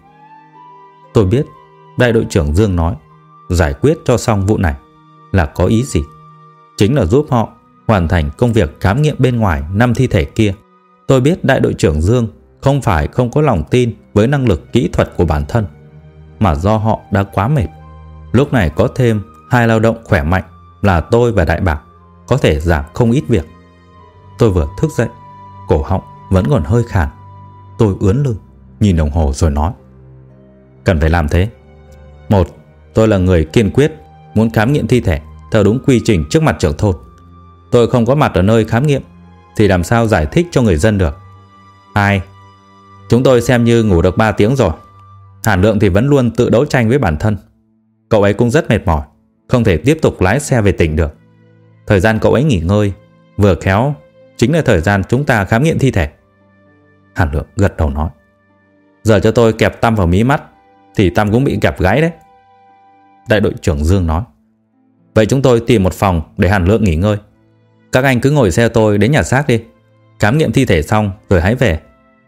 S1: Tôi biết đại đội trưởng Dương nói giải quyết cho xong vụ này là có ý gì. Chính là giúp họ hoàn thành công việc khám nghiệm bên ngoài năm thi thể kia. Tôi biết đại đội trưởng Dương không phải không có lòng tin với năng lực kỹ thuật của bản thân, mà do họ đã quá mệt. Lúc này có thêm hai lao động khỏe mạnh là tôi và Đại Bàng, có thể giảm không ít việc. Tôi vừa thức dậy, cổ họng vẫn còn hơi khàn. Tôi ướn lưng, nhìn đồng hồ rồi nói: "Cần phải làm thế. Một, tôi là người kiên quyết muốn khám nghiệm thi thể theo đúng quy trình trước mặt trưởng thôn. Tôi không có mặt ở nơi khám nghiệm thì làm sao giải thích cho người dân được. Hai, chúng tôi xem như ngủ được ba tiếng rồi. Hàn Lượng thì vẫn luôn tự đấu tranh với bản thân. Cậu ấy cũng rất mệt mỏi, không thể tiếp tục lái xe về tỉnh được. Thời gian cậu ấy nghỉ ngơi vừa khéo chính là thời gian chúng ta khám nghiệm thi thể." Hàn Lượng gật đầu nói: "Giờ cho tôi kẹp tăm vào mí mắt thì tăm cũng bị kẹp gãy đấy." Đại đội trưởng Dương nói: "Vậy chúng tôi tìm một phòng để Hàn Lượng nghỉ ngơi. Các anh cứ ngồi xe tôi đến nhà xác đi. Khám nghiệm thi thể xong rồi hãy về.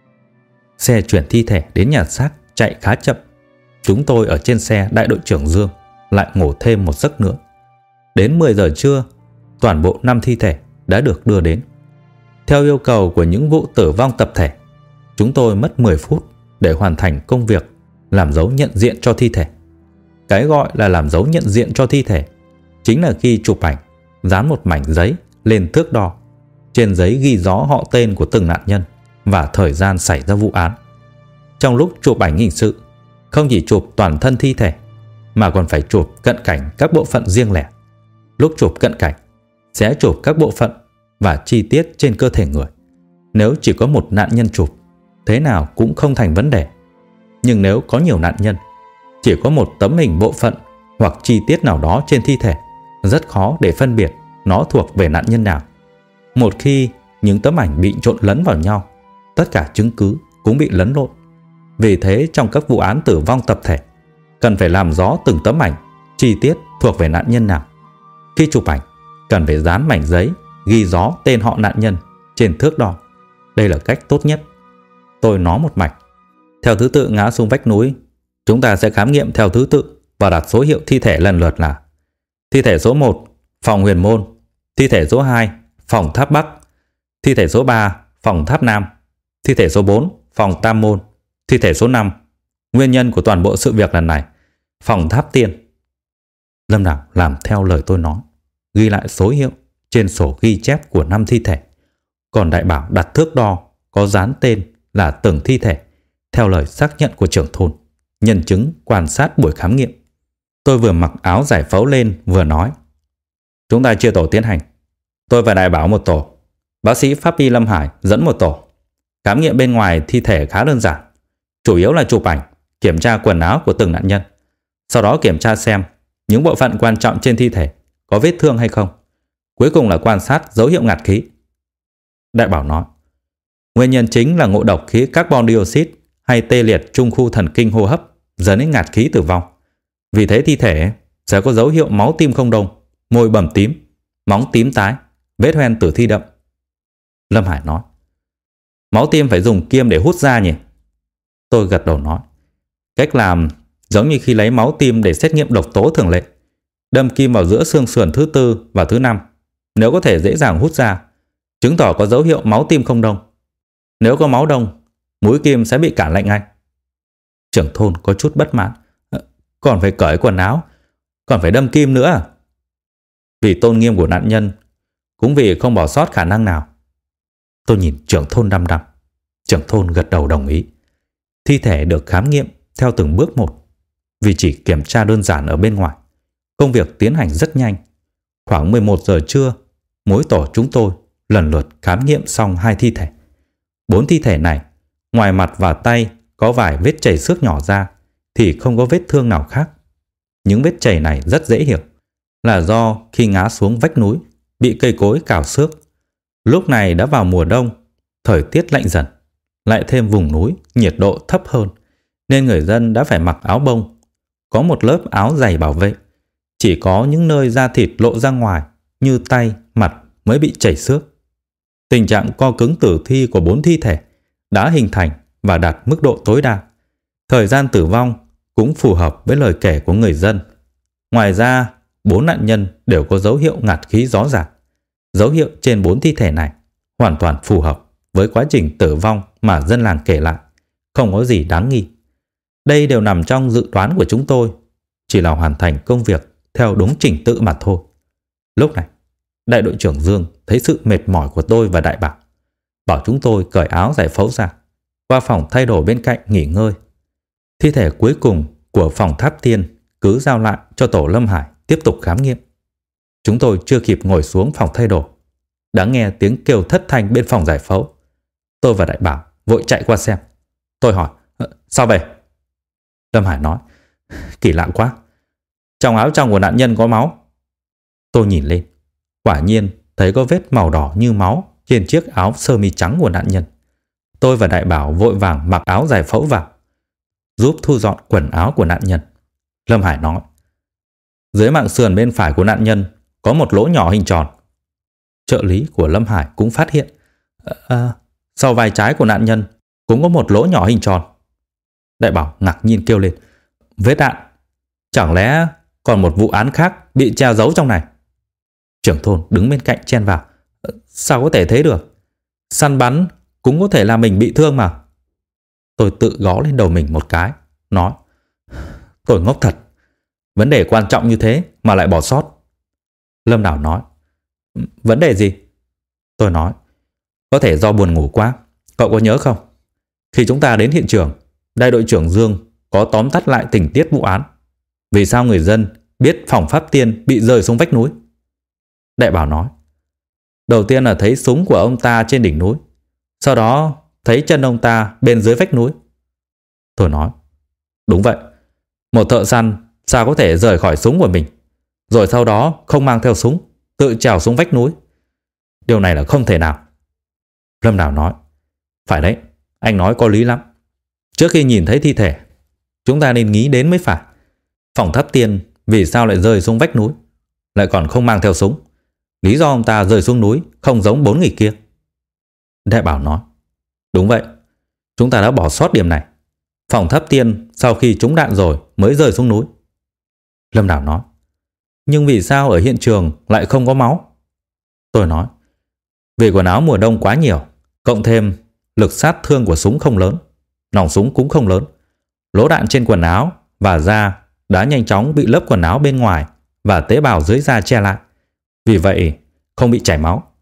S1: Xe chuyển thi thể đến nhà xác chạy khá chậm. Chúng tôi ở trên xe đại đội trưởng Dương lại ngủ thêm một giấc nữa. Đến mười giờ trưa, toàn bộ năm thi thể đã được đưa đến. Theo yêu cầu của những vụ tử vong tập thể, chúng tôi mất mười phút để hoàn thành công việc làm dấu nhận diện cho thi thể. Cái gọi là làm dấu nhận diện cho thi thể chính là khi chụp ảnh, dán một mảnh giấy lên thước đo. Trên giấy ghi rõ họ tên của từng nạn nhân và thời gian xảy ra vụ án. Trong lúc chụp ảnh hình sự, không chỉ chụp toàn thân thi thể mà còn phải chụp cận cảnh các bộ phận riêng lẻ. Lúc chụp cận cảnh sẽ chụp các bộ phận và chi tiết trên cơ thể người. Nếu chỉ có một nạn nhân chụp, thế nào cũng không thành vấn đề. Nhưng nếu có nhiều nạn nhân, chỉ có một tấm hình bộ phận hoặc chi tiết nào đó trên thi thể, rất khó để phân biệt nó thuộc về nạn nhân nào. Một khi những tấm ảnh bị trộn lẫn vào nhau, tất cả chứng cứ cũng bị lẫn lộn. Vì thế trong các vụ án tử vong tập thể, cần phải làm rõ từng tấm ảnh, chi tiết thuộc về nạn nhân nào. Khi chụp ảnh, cần phải dán mảnh giấy ghi rõ tên họ nạn nhân trên thước đo. Đây là cách tốt nhất. Tôi nói một mạch. Theo thứ tự ngã xuống vách núi, chúng ta sẽ khám nghiệm theo thứ tự và đặt số hiệu thi thể lần lượt là: thi thể số một, phòng Huyền Môn; thi thể số hai, phòng Tháp Bắc; thi thể số ba, phòng Tháp Nam; thi thể số bốn, phòng Tam Môn; thi thể số năm, nguyên nhân của toàn bộ sự việc lần này, phòng Tháp Tiên. Lâm Đảo làm theo lời tôi nói, ghi lại số hiệu trên sổ ghi chép của năm thi thể. Còn Đại Bảo đặt thước đo có dán tên là từng thi thể theo lời xác nhận của trưởng thôn, nhân chứng quan sát buổi khám nghiệm. Tôi vừa mặc áo giải phẫu lên vừa nói: chúng ta chia tổ tiến hành. Tôi và Đại Bảo một tổ, bác sĩ pháp y Lâm Hải dẫn một tổ. Khám nghiệm bên ngoài thi thể khá đơn giản, chủ yếu là chụp ảnh, kiểm tra quần áo của từng nạn nhân, sau đó kiểm tra xem những bộ phận quan trọng trên thi thể có vết thương hay không. Cuối cùng là quan sát dấu hiệu ngạt khí. Đại Bảo nói: nguyên nhân chính là ngộ độc khí carbon dioxide hay tê liệt trung khu thần kinh hô hấp dẫn đến ngạt khí tử vong. Vì thế thi thể sẽ có dấu hiệu máu tim không đông, môi bầm tím, móng tím tái, vết hoen tử thi đậm. Lâm Hải nói: máu tim phải dùng kiêm để hút ra nhỉ? Tôi gật đầu nói: cách làm giống như khi lấy máu tim để xét nghiệm độc tố thường lệ. Đâm kim vào giữa xương sườn thứ tư và thứ năm. Nếu có thể dễ dàng hút ra, chứng tỏ có dấu hiệu máu tim không đông. Nếu có máu đông, mũi kim sẽ bị cản lạnh ngay. Trưởng thôn có chút bất mãn: còn phải cởi quần áo, còn phải đâm kim nữa à? Vì tôn nghiêm của nạn nhân, cũng vì không bỏ sót khả năng nào. Tôi nhìn trưởng thôn đăm đăm. Trưởng thôn gật đầu đồng ý. Thi thể được khám nghiệm theo từng bước một. Vì chỉ kiểm tra đơn giản ở bên ngoài, công việc tiến hành rất nhanh. Khoảng mười một giờ trưa, mỗi tổ chúng tôi lần lượt khám nghiệm xong hai thi thể. Bốn thi thể này, ngoài mặt và tay có vài vết chảy xước nhỏ ra, thì không có vết thương nào khác. Những vết chảy này rất dễ hiểu, là do khi ngã xuống vách núi bị cây cối cào xước. Lúc này đã vào mùa đông, thời tiết lạnh dần, lại thêm vùng núi nhiệt độ thấp hơn, nên người dân đã phải mặc áo bông, có một lớp áo dày bảo vệ. Chỉ có những nơi da thịt lộ ra ngoài như tay, mặt mới bị chảy xước. Tình trạng co cứng tử thi của bốn thi thể đã hình thành và đạt mức độ tối đa. Thời gian tử vong cũng phù hợp với lời kể của người dân. Ngoài ra, bốn nạn nhân đều có dấu hiệu ngạt khí rõ ràng. Dấu hiệu trên bốn thi thể này hoàn toàn phù hợp với quá trình tử vong mà dân làng kể lại, không có gì đáng nghi. Đây đều nằm trong dự đoán của chúng tôi, chỉ là hoàn thành công việc theo đúng trình tự mà thôi. Lúc này, đại đội trưởng Dương thấy sự mệt mỏi của tôi và Đại Bảo, bảo chúng tôi cởi áo giải phẫu ra, qua phòng thay đồ bên cạnh nghỉ ngơi. Thi thể cuối cùng của phòng Tháp Tiên cứ giao lại cho tổ Lâm Hải tiếp tục khám nghiệm. Chúng tôi chưa kịp ngồi xuống phòng thay đồ, đã nghe tiếng kêu thất thanh bên phòng giải phẫu. Tôi và Đại Bảo vội chạy qua xem. Tôi hỏi: sao vậy? Lâm Hải nói: kỳ lạ quá, trong áo trong của nạn nhân có máu. Tôi nhìn lên, quả nhiên thấy có vết màu đỏ như máu trên chiếc áo sơ mi trắng của nạn nhân. Tôi và Đại Bảo vội vàng mặc áo giải phẫu vào, giúp thu dọn quần áo của nạn nhân. Lâm Hải nói: dưới mạng sườn bên phải của nạn nhân có một lỗ nhỏ hình tròn. trợ lý của Lâm Hải cũng phát hiện. À, sau vai trái của nạn nhân cũng có một lỗ nhỏ hình tròn. Đại bảo ngạc nhiên kêu lên. Vết đạn? Chẳng lẽ còn một vụ án khác bị che giấu trong này? Trưởng thôn đứng bên cạnh chen vào. Sao có thể thế được? Săn bắn cũng có thể làm mình bị thương mà. Tôi tự gõ lên đầu mình một cái, nói. Tôi ngốc thật. Vấn đề quan trọng như thế mà lại bỏ sót. Lâm Đảo nói. Vấn đề gì? Tôi nói. Có thể do buồn ngủ quá. Cậu có nhớ không? Khi chúng ta đến hiện trường, đại đội trưởng Dương có tóm tắt lại tình tiết vụ án. Vì sao người dân biết phòng Pháp Tiên bị rơi xuống vách núi? Đại bảo nói. Đầu tiên là thấy súng của ông ta trên đỉnh núi. Sau đó thấy chân ông ta bên dưới vách núi. Tôi nói. Đúng vậy. Một thợ săn sao có thể rời khỏi súng của mình, rồi sau đó không mang theo súng, tự trèo xuống vách núi? Điều này là không thể nào. Lâm Đảo nói. Phải đấy, anh nói có lý lắm. Trước khi nhìn thấy thi thể, chúng ta nên nghĩ đến mới phải. Phòng Tháp Tiên vì sao lại rơi xuống vách núi, lại còn không mang theo súng? Lý do ông ta rơi xuống núi không giống bốn người kia. Đại bảo nói. Đúng vậy, chúng ta đã bỏ sót điểm này. Phòng Tháp Tiên sau khi trúng đạn rồi mới rơi xuống núi. Lâm Đảo nói. Nhưng vì sao ở hiện trường lại không có máu? Tôi nói. Vì quần áo mùa đông quá nhiều, cộng thêm lực sát thương của súng không lớn, nòng súng cũng không lớn. Lỗ đạn trên quần áo và da đã nhanh chóng bị lớp quần áo bên ngoài và tế bào dưới da che lại. Vì vậy không bị chảy máu.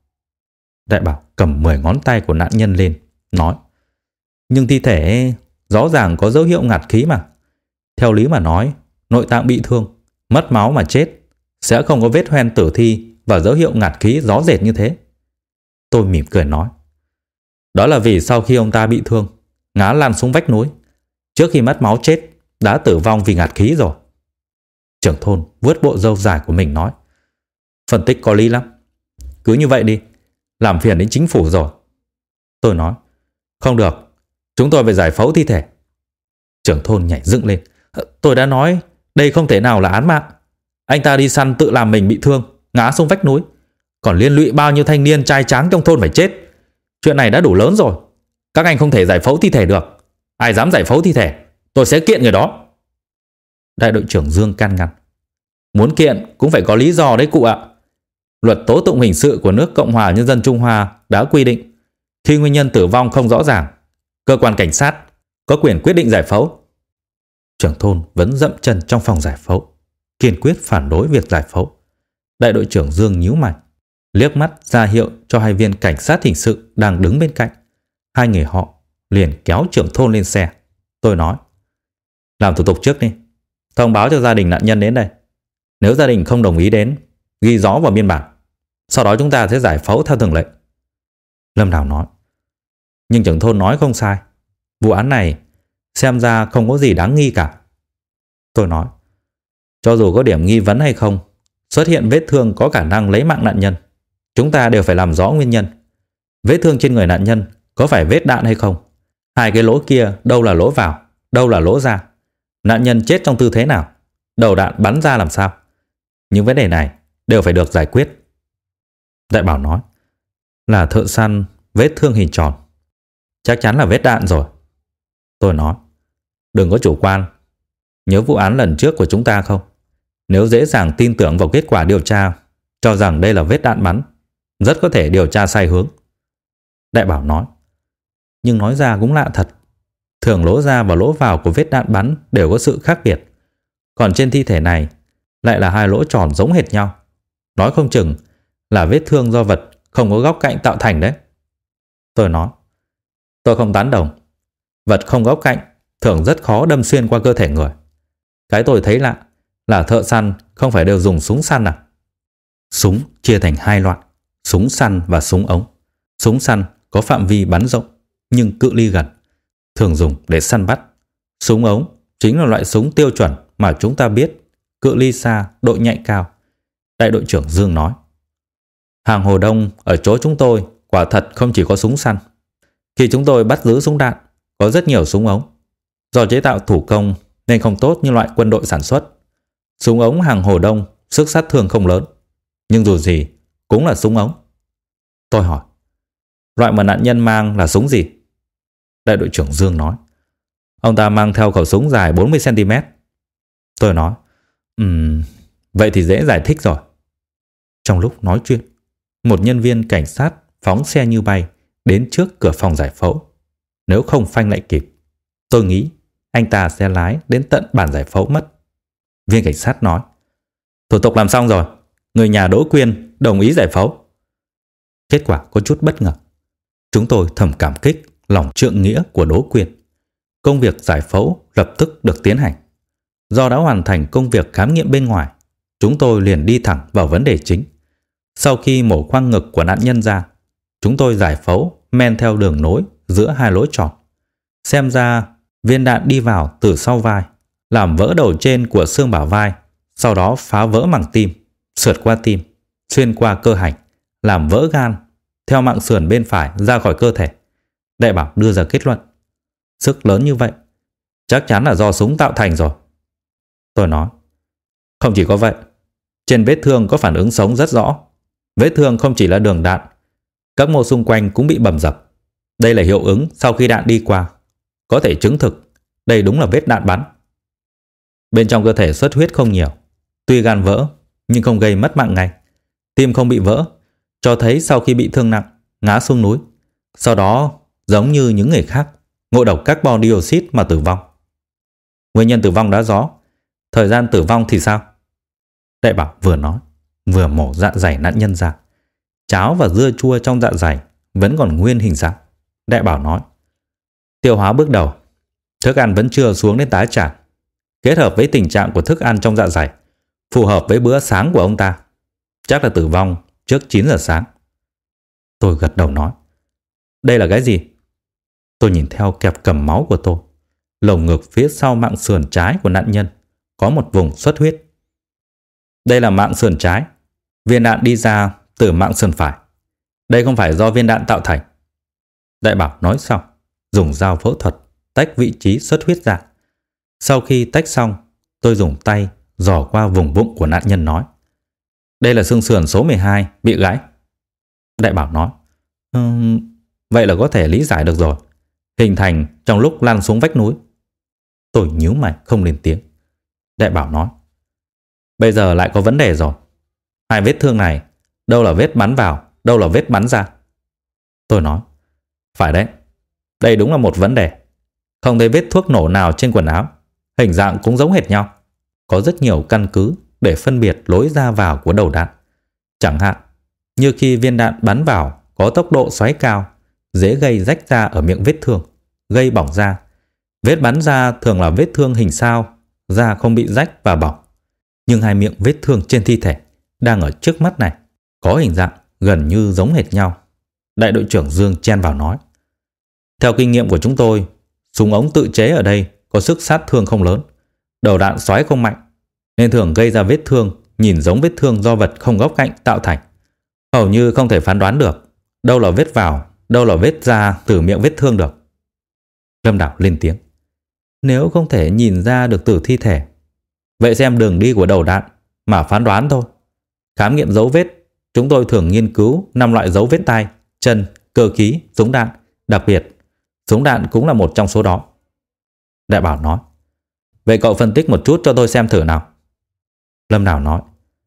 S1: Đại bảo cầm mười ngón tay của nạn nhân lên, nói. Nhưng thi thể rõ ràng có dấu hiệu ngạt khí mà. Theo lý mà nói, nội tạng bị thương, mất máu mà chết sẽ không có vết hoen tử thi và dấu hiệu ngạt khí rõ rệt như thế. Tôi mỉm cười nói. Đó là vì sau khi ông ta bị thương, ngã lăn xuống vách núi, trước khi mất máu chết đã tử vong vì ngạt khí rồi. Trưởng thôn vuốt bộ râu dài của mình nói. Phân tích có lý lắm. Cứ như vậy đi, làm phiền đến chính phủ rồi. Tôi nói. Không được, chúng tôi phải giải phẫu thi thể. Trưởng thôn nhảy dựng lên. Tôi đã nói đây không thể nào là án mạng. Anh ta đi săn tự làm mình bị thương, ngã xuống vách núi, còn liên lụy bao nhiêu thanh niên trai tráng trong thôn phải chết. Chuyện này đã đủ lớn rồi. Các anh không thể giải phẫu thi thể được. Ai dám giải phẫu thi thể, tôi sẽ kiện người đó. Đại đội trưởng Dương can ngăn. Muốn kiện cũng phải có lý do đấy cụ ạ. Luật tố tụng hình sự của nước Cộng hòa Nhân dân Trung Hoa đã quy định khi nguyên nhân tử vong không rõ ràng, cơ quan cảnh sát có quyền quyết định giải phẫu. Trưởng thôn vẫn dậm chân trong phòng giải phẫu, kiên quyết phản đối việc giải phẫu. Đại đội trưởng Dương nhíu mày, liếc mắt ra hiệu cho hai viên cảnh sát hình sự đang đứng bên cạnh. Hai người họ liền kéo trưởng thôn lên xe. Tôi nói. Làm thủ tục trước đi. Thông báo cho gia đình nạn nhân đến đây. Nếu gia đình không đồng ý đến, ghi rõ vào biên bản. Sau đó chúng ta sẽ giải phẫu theo thường lệ. Lâm Đào nói. Nhưng trưởng thôn nói không sai. Vụ án này xem ra không có gì đáng nghi cả. Tôi nói. Cho dù có điểm nghi vấn hay không, xuất hiện vết thương có khả năng lấy mạng nạn nhân, chúng ta đều phải làm rõ nguyên nhân. Vết thương trên người nạn nhân có phải vết đạn hay không? Hai cái lỗ kia đâu là lỗ vào, đâu là lỗ ra? Nạn nhân chết trong tư thế nào? Đầu đạn bắn ra làm sao? Những vấn đề này đều phải được giải quyết. Đại bảo nói. Là thợ săn, vết thương hình tròn. Chắc chắn là vết đạn rồi. Tôi nói. Đừng có chủ quan. Nhớ vụ án lần trước của chúng ta không? Nếu dễ dàng tin tưởng vào kết quả điều tra, cho rằng đây là vết đạn bắn, rất có thể điều tra sai hướng. Đại bảo nói. Nhưng nói ra cũng lạ thật. Thường lỗ ra và lỗ vào của vết đạn bắn đều có sự khác biệt. Còn trên thi thể này lại là hai lỗ tròn giống hệt nhau. Nói không chừng là vết thương do vật không có góc cạnh tạo thành đấy. Tôi nói. Tôi không tán đồng. Vật không góc cạnh thường rất khó đâm xuyên qua cơ thể người. Cái tôi thấy lạ là thợ săn không phải đều dùng súng săn à? Súng chia thành hai loại, súng săn và súng ống. Súng săn có phạm vi bắn rộng nhưng cự ly gần, thường dùng để săn bắt. Súng ống chính là loại súng tiêu chuẩn mà chúng ta biết, cự ly xa, độ nhạy cao. Đại đội trưởng Dương nói. Hàng Hồ Đông ở chỗ chúng tôi quả thật không chỉ có súng săn. Khi chúng tôi bắt giữ súng đạn, có rất nhiều súng ống. Do chế tạo thủ công nên không tốt như loại quân đội sản xuất. Súng ống hàng Hồ Đông sức sát thương không lớn, nhưng dù gì cũng là súng ống. Tôi hỏi, loại mà nạn nhân mang là súng gì? Đại đội trưởng Dương nói, ông ta mang theo khẩu súng dài bốn mươi xăng-ti-mét. Tôi nói, Ừm, vậy thì dễ giải thích rồi. Trong lúc nói chuyện, một nhân viên cảnh sát phóng xe như bay đến trước cửa phòng giải phẫu. Nếu không phanh lại kịp, tôi nghĩ anh ta sẽ lái đến tận bàn giải phẫu mất. Viên cảnh sát nói, thủ tục làm xong rồi, người nhà Đỗ Quyên đồng ý giải phẫu. Kết quả có chút bất ngờ. Chúng tôi thầm cảm kích lòng trượng nghĩa của Đỗ Quyên. Công việc giải phẫu lập tức được tiến hành. Do đã hoàn thành công việc khám nghiệm bên ngoài, chúng tôi liền đi thẳng vào vấn đề chính. Sau khi mổ khoang ngực của nạn nhân ra, chúng tôi giải phẫu men theo đường nối giữa hai lỗ tròn. Xem ra viên đạn đi vào từ sau vai, làm vỡ đầu trên của xương bả vai, sau đó phá vỡ màng tim, sượt qua tim, xuyên qua cơ hành, làm vỡ gan, theo màng sườn bên phải ra khỏi cơ thể. Đại bảo đưa ra kết luận, sức lớn như vậy chắc chắn là do súng tạo thành rồi. Tôi nói, không chỉ có vậy, trên vết thương có phản ứng sống rất rõ. Vết thương không chỉ là đường đạn, các mô xung quanh cũng bị bầm dập. Đây là hiệu ứng sau khi đạn đi qua. Có thể chứng thực đây đúng là vết đạn bắn. Bên trong cơ thể xuất huyết không nhiều, tuy gan vỡ nhưng không gây mất mạng ngay. Tim không bị vỡ, cho thấy sau khi bị thương nặng ngã xuống núi, sau đó giống như những người khác ngộ độc carbon dioxide mà tử vong. Nguyên nhân tử vong đã rõ, thời gian tử vong thì sao? Đại bảo vừa nói vừa mổ dạ dày nạn nhân ra. Cháo và dưa chua trong dạ dày vẫn còn nguyên hình dạng. Đại bảo nói, tiêu hóa bước đầu, thức ăn vẫn chưa xuống đến tá tràng. Kết hợp với tình trạng của thức ăn trong dạ dày, phù hợp với bữa sáng của ông ta, chắc là tử vong trước chín giờ sáng. Tôi gật đầu nói, đây là cái gì? Tôi nhìn theo kẹp cầm máu của tôi. Lồng ngực phía sau mạn sườn trái của nạn nhân có một vùng xuất huyết. Đây là mạn sườn trái, viên đạn đi ra từ mạn sườn phải. Đây không phải do viên đạn tạo thành. Đại bảo nói xong, dùng dao phẫu thuật tách vị trí xuất huyết ra. Sau khi tách xong, tôi dùng tay dò qua vùng bụng của nạn nhân nói, đây là xương sườn số mười hai bị gãy. Đại bảo nói, um, vậy là có thể lý giải được rồi, hình thành trong lúc lăn xuống vách núi. Tôi nhíu mày không lên tiếng. Đại bảo nói, bây giờ lại có vấn đề rồi. Hai vết thương này, đâu là vết bắn vào, đâu là vết bắn ra. Tôi nói, phải đấy, đây đúng là một vấn đề. Không thấy vết thuốc nổ nào trên quần áo, hình dạng cũng giống hệt nhau. Có rất nhiều căn cứ để phân biệt lối ra vào của đầu đạn. Chẳng hạn như khi viên đạn bắn vào có tốc độ xoáy cao, dễ gây rách ra ở miệng vết thương, gây bỏng da. Vết bắn ra thường là vết thương hình sao, da không bị rách và bỏng. Nhưng hai miệng vết thương trên thi thể đang ở trước mắt này có hình dạng gần như giống hệt nhau. Đại đội trưởng Dương chen vào nói, theo kinh nghiệm của chúng tôi, súng ống tự chế ở đây có sức sát thương không lớn, đầu đạn xoáy không mạnh, nên thường gây ra vết thương nhìn giống vết thương do vật không góc cạnh tạo thành. Hầu như không thể phán đoán được đâu là vết vào, đâu là vết ra từ miệng vết thương được. Lâm Đảo lên tiếng, nếu không thể nhìn ra được từ thi thể, vậy xem đường đi của đầu đạn mà phán đoán thôi. Khám nghiệm dấu vết, chúng tôi thường nghiên cứu năm loại dấu vết tay, chân, cơ khí, súng đạn. Đặc biệt, súng đạn cũng là một trong số đó. Đại bảo nói, vậy cậu phân tích một chút cho tôi xem thử nào. Lâm Đảo nói,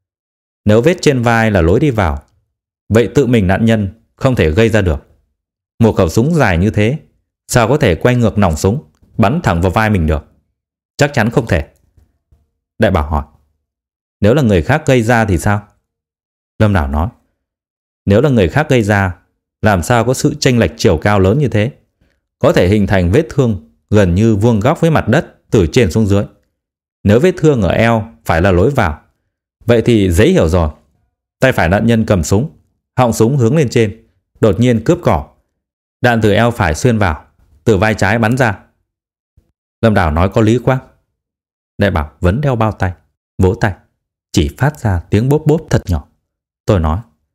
S1: nếu vết trên vai là lối đi vào, vậy tự mình nạn nhân không thể gây ra được. Một khẩu súng dài như thế, sao có thể quay ngược nòng súng, bắn thẳng vào vai mình được? Chắc chắn không thể. Đại bảo hỏi, nếu là người khác gây ra thì sao? Lâm Đảo nói, nếu là người khác gây ra, làm sao có sự chênh lệch chiều cao lớn như thế? Có thể hình thành vết thương gần như vuông góc với mặt đất từ trên xuống dưới. Nếu vết thương ở eo phải là lối vào, vậy thì dễ hiểu rồi. Tay phải nạn nhân cầm súng, họng súng hướng lên trên, đột nhiên cướp cỏ. Đạn từ eo phải xuyên vào, từ vai trái bắn ra. Lâm Đảo nói có lý quá. Đại bảo vẫn đeo bao tay, vỗ tay, chỉ phát ra tiếng bốp bốp thật nhỏ. Tôi nói,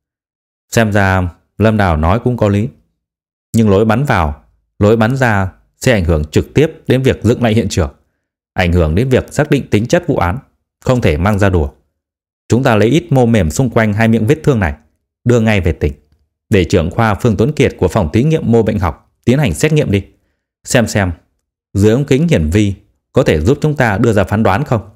S1: xem ra Lâm Đảo nói cũng có lý. Nhưng lối bắn vào, lối bắn ra sẽ ảnh hưởng trực tiếp đến việc dựng lại hiện trường, ảnh hưởng đến việc xác định tính chất vụ án, không thể mang ra đùa. Chúng ta lấy ít mô mềm xung quanh hai miệng vết thương này, đưa ngay về tỉnh. để trưởng khoa Phương Tuấn Kiệt của phòng thí nghiệm mô bệnh học tiến hành xét nghiệm đi. Xem xem dưới ống kính hiển vi có thể giúp chúng ta đưa ra phán đoán không.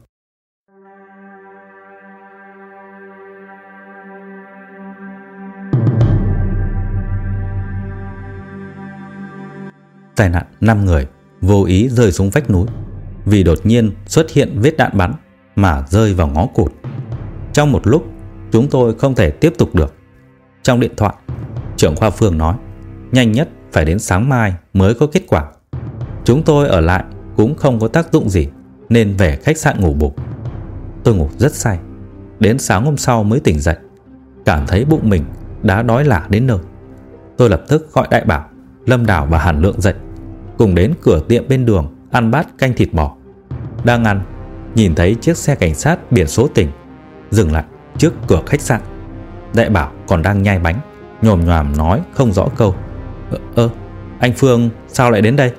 S1: Tai nạn năm người vô ý rơi xuống vách núi vì đột nhiên xuất hiện vết đạn bắn mà rơi vào ngõ cụt. Trong một lúc chúng tôi không thể tiếp tục được. Trong điện thoại, trưởng khoa Phương nói nhanh nhất phải đến sáng mai mới có kết quả. Chúng tôi ở lại cũng không có tác dụng gì nên về khách sạn ngủ bù. Tôi ngủ rất say, đến sáng hôm sau mới tỉnh dậy, cảm thấy bụng mình đã đói lả đến nơi. Tôi lập tức gọi Đại Bảo, Lâm Đào và Hàn Lượng dậy, cùng đến cửa tiệm bên đường ăn bát canh thịt bò. Đang ăn, nhìn thấy chiếc xe cảnh sát biển số tỉnh dừng lại trước cửa khách sạn. Đại Bảo còn đang nhai bánh, nhồm nhoàm nói không rõ câu. Ơ, ơ anh Phương sao lại đến đây?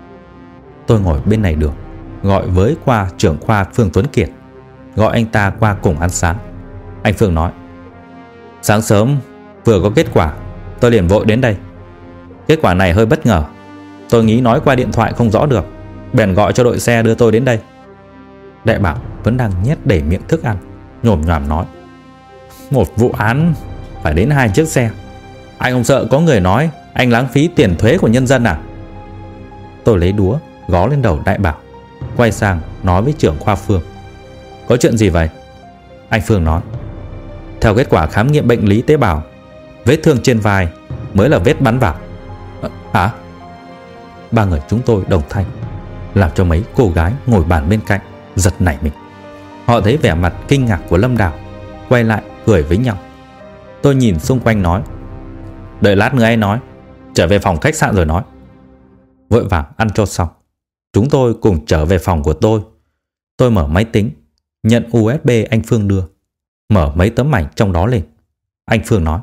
S1: Tôi ngồi bên này đường, gọi với qua trưởng khoa Phương Tuấn Kiệt, gọi anh ta qua cùng ăn sáng. Anh Phương nói sáng sớm vừa có kết quả, tôi liền vội đến đây. Kết quả này hơi bất ngờ, tôi nghĩ nói qua điện thoại không rõ được, bèn gọi cho đội xe đưa tôi đến đây. Đại Bảo vẫn đang nhét đầy miệng thức ăn, nhồm nhoàm nói một vụ án phải đến hai chiếc xe. Anh không sợ có người nói anh lãng phí tiền thuế của nhân dân à? Tôi lấy đũa gõ lên đầu Đại Bảo, quay sang nói với trưởng khoa Phương. Có chuyện gì vậy? Anh Phương nói theo kết quả khám nghiệm bệnh lý tế bào, vết thương trên vai mới là vết bắn vào. À, hả? Ba người chúng tôi đồng thanh, làm cho mấy cô gái ngồi bàn bên cạnh giật nảy mình. Họ thấy vẻ mặt kinh ngạc của Lâm Đào, quay lại cười với nhau. Tôi nhìn xung quanh nói đợi lát nữa anh nói, trở về phòng khách sạn rồi nói. Vội vàng ăn cho xong, chúng tôi cùng trở về phòng của tôi. Tôi mở máy tính, nhận u ét bê anh Phương đưa, mở mấy tấm ảnh trong đó lên. Anh Phương nói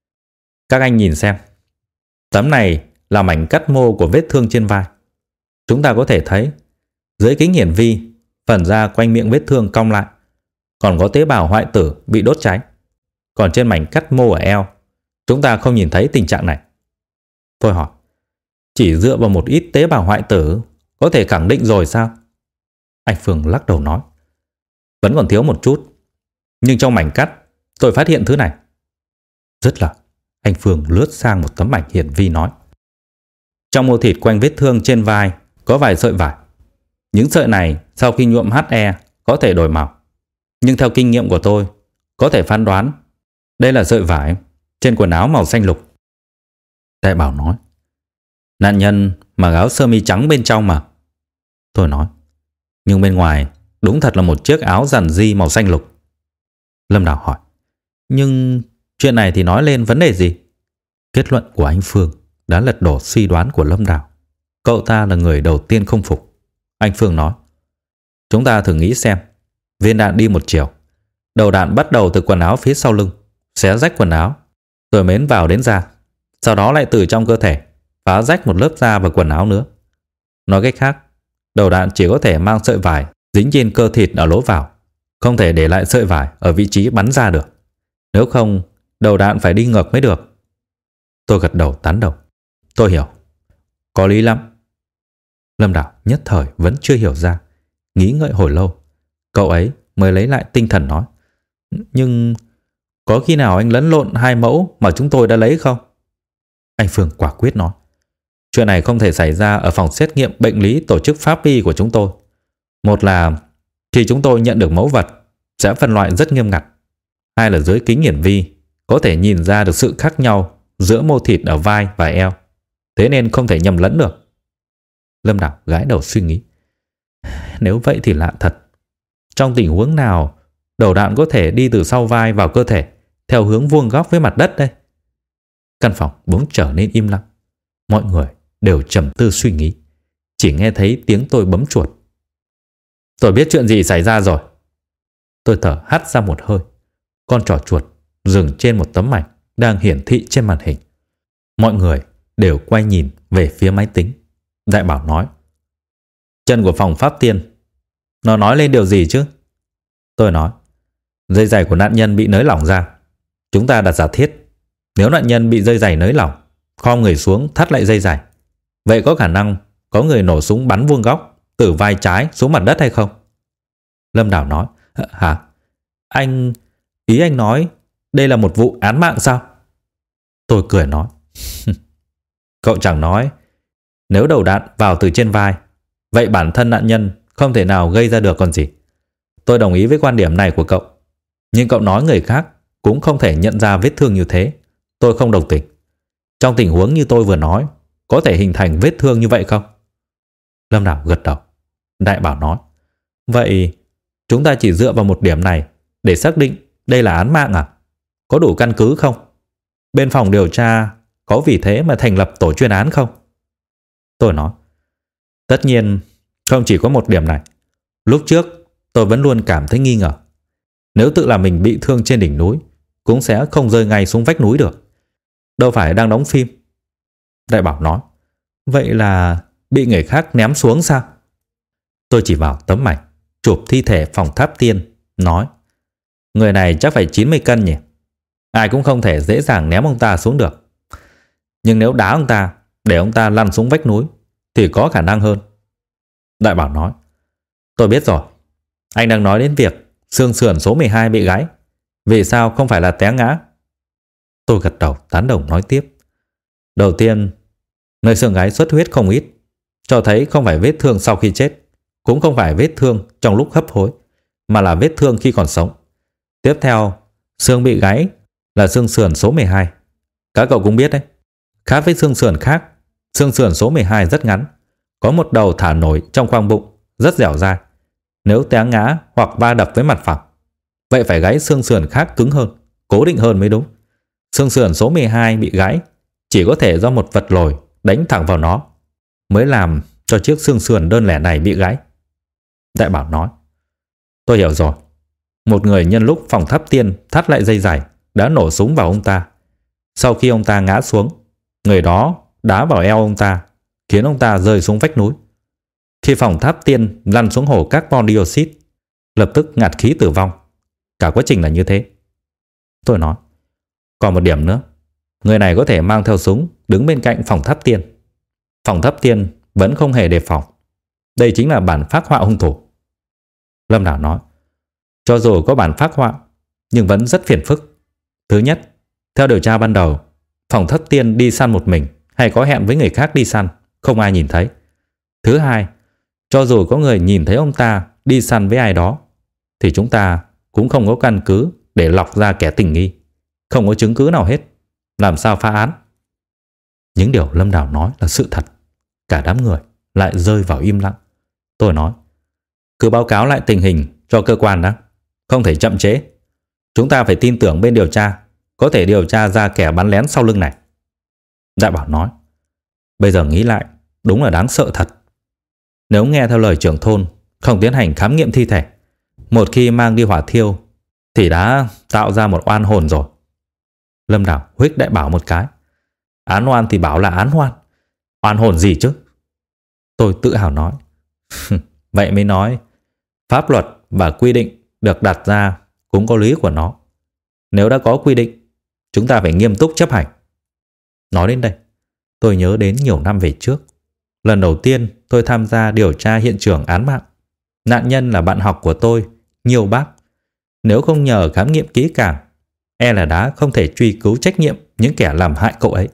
S1: các anh nhìn xem, tấm này là mảnh cắt mô của vết thương trên vai. Chúng ta có thể thấy dưới kính hiển vi, phần da quanh miệng vết thương cong lại, còn có tế bào hoại tử bị đốt cháy. Còn trên mảnh cắt mô ở eo, chúng ta không nhìn thấy tình trạng này. Tôi hỏi, chỉ dựa vào một ít tế bào hoại tử có thể khẳng định rồi sao? Anh Phương lắc đầu nói, vẫn còn thiếu một chút, nhưng trong mảnh cắt tôi phát hiện thứ này. Rất là, anh Phương lướt sang một tấm ảnh hiển vi nói, trong mô thịt quanh vết thương trên vai có vài sợi vải. Những sợi này sau khi nhuộm hát e có thể đổi màu, nhưng theo kinh nghiệm của tôi có thể phán đoán đây là sợi vải trên quần áo màu xanh lục. Đại Bảo nói, nạn nhân mặc áo sơ mi trắng bên trong mà. Tôi nói, nhưng bên ngoài đúng thật là một chiếc áo giản di màu xanh lục. Lâm Đào hỏi, nhưng chuyện này thì nói lên vấn đề gì? Kết luận của anh Phương đã lật đổ suy đoán của Lâm Đào. Cậu ta là người đầu tiên không phục. Anh Phương nói, chúng ta thử nghĩ xem, viên đạn đi một chiều, đầu đạn bắt đầu từ quần áo phía sau lưng, xé rách quần áo, rồi mến vào đến da, sau đó lại từ trong cơ thể phá rách một lớp da và quần áo nữa. Nói cách khác, đầu đạn chỉ có thể mang sợi vải dính trên cơ thịt ở lỗ vào, không thể để lại sợi vải ở vị trí bắn ra được. Nếu không, đầu đạn phải đi ngược mới được. Tôi gật đầu tán đồng. Tôi hiểu. Có lý lắm. Lâm Đào nhất thời vẫn chưa hiểu ra, nghĩ ngợi hồi lâu. Cậu ấy mới lấy lại tinh thần nói, nhưng có khi nào anh lẫn lộn hai mẫu mà chúng tôi đã lấy không? Anh Phương quả quyết nói, chuyện này không thể xảy ra ở phòng xét nghiệm bệnh lý tổ chức pháp y của chúng tôi. Một là khi chúng tôi nhận được mẫu vật sẽ phân loại rất nghiêm ngặt. Hai là dưới kính hiển vi có thể nhìn ra được sự khác nhau giữa mô thịt ở vai và eo, thế nên không thể nhầm lẫn được. Lâm Đào gãi đầu suy nghĩ, nếu vậy thì lạ thật. Trong tình huống nào đầu đạn có thể đi từ sau vai vào cơ thể theo hướng vuông góc với mặt đất đây? Căn phòng bỗng trở nên im lặng. Mọi người đều trầm tư suy nghĩ. Chỉ nghe thấy tiếng tôi bấm chuột. Tôi biết chuyện gì xảy ra rồi. Tôi thở hắt ra một hơi. Con trỏ chuột dừng trên một tấm ảnh đang hiển thị trên màn hình. Mọi người đều quay nhìn về phía máy tính. Đại Bảo nói, chân của phòng pháp tiên, nó nói lên điều gì chứ? Tôi nói, dây giày của nạn nhân bị nới lỏng ra. Chúng ta đặt giả thiết Nếu nạn nhân bị dây giày nới lỏng, khom người xuống thắt lại dây giày, vậy có khả năng có người nổ súng bắn vuông góc từ vai trái xuống mặt đất hay không? Lâm Đào nói. Hả? Anh... Ý anh nói đây là một vụ án mạng sao? Tôi cười nói. Cậu chẳng nói. Nếu đầu đạn vào từ trên vai, vậy bản thân nạn nhân không thể nào gây ra được còn gì. Tôi đồng ý với quan điểm này của cậu. Nhưng cậu nói người khác cũng không thể nhận ra vết thương như thế. Tôi không đồng tình. Trong tình huống như tôi vừa nói, có thể hình thành vết thương như vậy không? Lâm Đào gật đầu. Đại Bảo nói. Vậy chúng ta chỉ dựa vào một điểm này để xác định đây là án mạng à? Có đủ căn cứ không? Bên phòng điều tra có vì thế mà thành lập tổ chuyên án không? Tôi nói. Tất nhiên không chỉ có một điểm này. Lúc trước tôi vẫn luôn cảm thấy nghi ngờ. Nếu tự làm mình bị thương trên đỉnh núi, cũng sẽ không rơi ngay xuống vách núi được. Đâu phải đang đóng phim. Đại Bảo nói. Vậy là bị người khác ném xuống sao? Tôi chỉ vào tấm ảnh chụp thi thể phòng Tháp Tiên, nói. Người này chắc phải chín mươi cân nhỉ. Ai cũng không thể dễ dàng ném ông ta xuống được. Nhưng nếu đá ông ta để ông ta lăn xuống vách núi thì có khả năng hơn. Đại Bảo nói. Tôi biết rồi. Anh đang nói đến việc xương sườn số mười hai bị gãy. Vì sao không phải là té ngã? Tôi gật đầu tán đồng nói tiếp. Đầu tiên, nơi xương gãy xuất huyết không ít, cho thấy không phải vết thương sau khi chết, cũng không phải vết thương trong lúc hấp hối, mà là vết thương khi còn sống. Tiếp theo, xương bị gãy là xương sườn số mười hai. Các cậu cũng biết đấy, khác với xương sườn khác, xương sườn số mười hai rất ngắn, có một đầu thả nổi trong khoang bụng, rất dẻo dai. Nếu té ngã hoặc va đập với mặt phẳng, vậy phải gãy xương sườn khác cứng hơn, cố định hơn mới đúng. Xương sườn số mười hai bị gãy chỉ có thể do một vật lồi đánh thẳng vào nó mới làm cho chiếc xương sườn đơn lẻ này bị gãy. Đại Bảo nói. Tôi hiểu rồi. Một người nhân lúc phòng Tháp Tiên thắt lại dây giày đã nổ súng vào ông ta. Sau khi ông ta ngã xuống, người đó đá vào eo ông ta, khiến ông ta rơi xuống vách núi. Khi phòng Tháp Tiên lăn xuống hồ carbon dioxide, lập tức ngạt khí tử vong. Cả quá trình là như thế. Tôi nói. Còn một điểm nữa, người này có thể mang theo súng đứng bên cạnh phòng Tháp Tiên. Phòng Tháp Tiên vẫn không hề đề phòng. Đây chính là bản phác họa hung thủ. Lâm Đào nói. Cho dù có bản phác họa, nhưng vẫn rất phiền phức. Thứ nhất, theo điều tra ban đầu, phòng Tháp Tiên đi săn một mình hay có hẹn với người khác đi săn, không ai nhìn thấy. Thứ hai, cho dù có người nhìn thấy ông ta đi săn với ai đó, thì chúng ta cũng không có căn cứ để lọc ra kẻ tình nghi. Không có chứng cứ nào hết. Làm sao phá án? Những điều Lâm Đào nói là sự thật. Cả đám người lại rơi vào im lặng. Tôi nói. Cứ báo cáo lại tình hình cho cơ quan đã. Không thể chậm trễ. Chúng ta phải tin tưởng bên điều tra có thể điều tra ra kẻ bắn lén sau lưng này. Đại Bảo nói. Bây giờ nghĩ lại, đúng là đáng sợ thật. Nếu nghe theo lời trưởng thôn, không tiến hành khám nghiệm thi thể, một khi mang đi hỏa thiêu thì đã tạo ra một oan hồn rồi. Lâm Đào huých Đại Bảo một cái. Án oan thì bảo là án oan, oan hồn gì chứ? Tôi tự hào nói. Vậy mới nói, pháp luật và quy định được đặt ra cũng có lý của nó. Nếu đã có quy định, chúng ta phải nghiêm túc chấp hành. Nói đến đây, tôi nhớ đến nhiều năm về trước. Lần đầu tiên tôi tham gia điều tra hiện trường án mạng. Nạn nhân là bạn học của tôi, Nhiều Bác. Nếu không nhờ khám nghiệm kỹ càng, e là đã không thể truy cứu trách nhiệm những kẻ làm hại cậu ấy.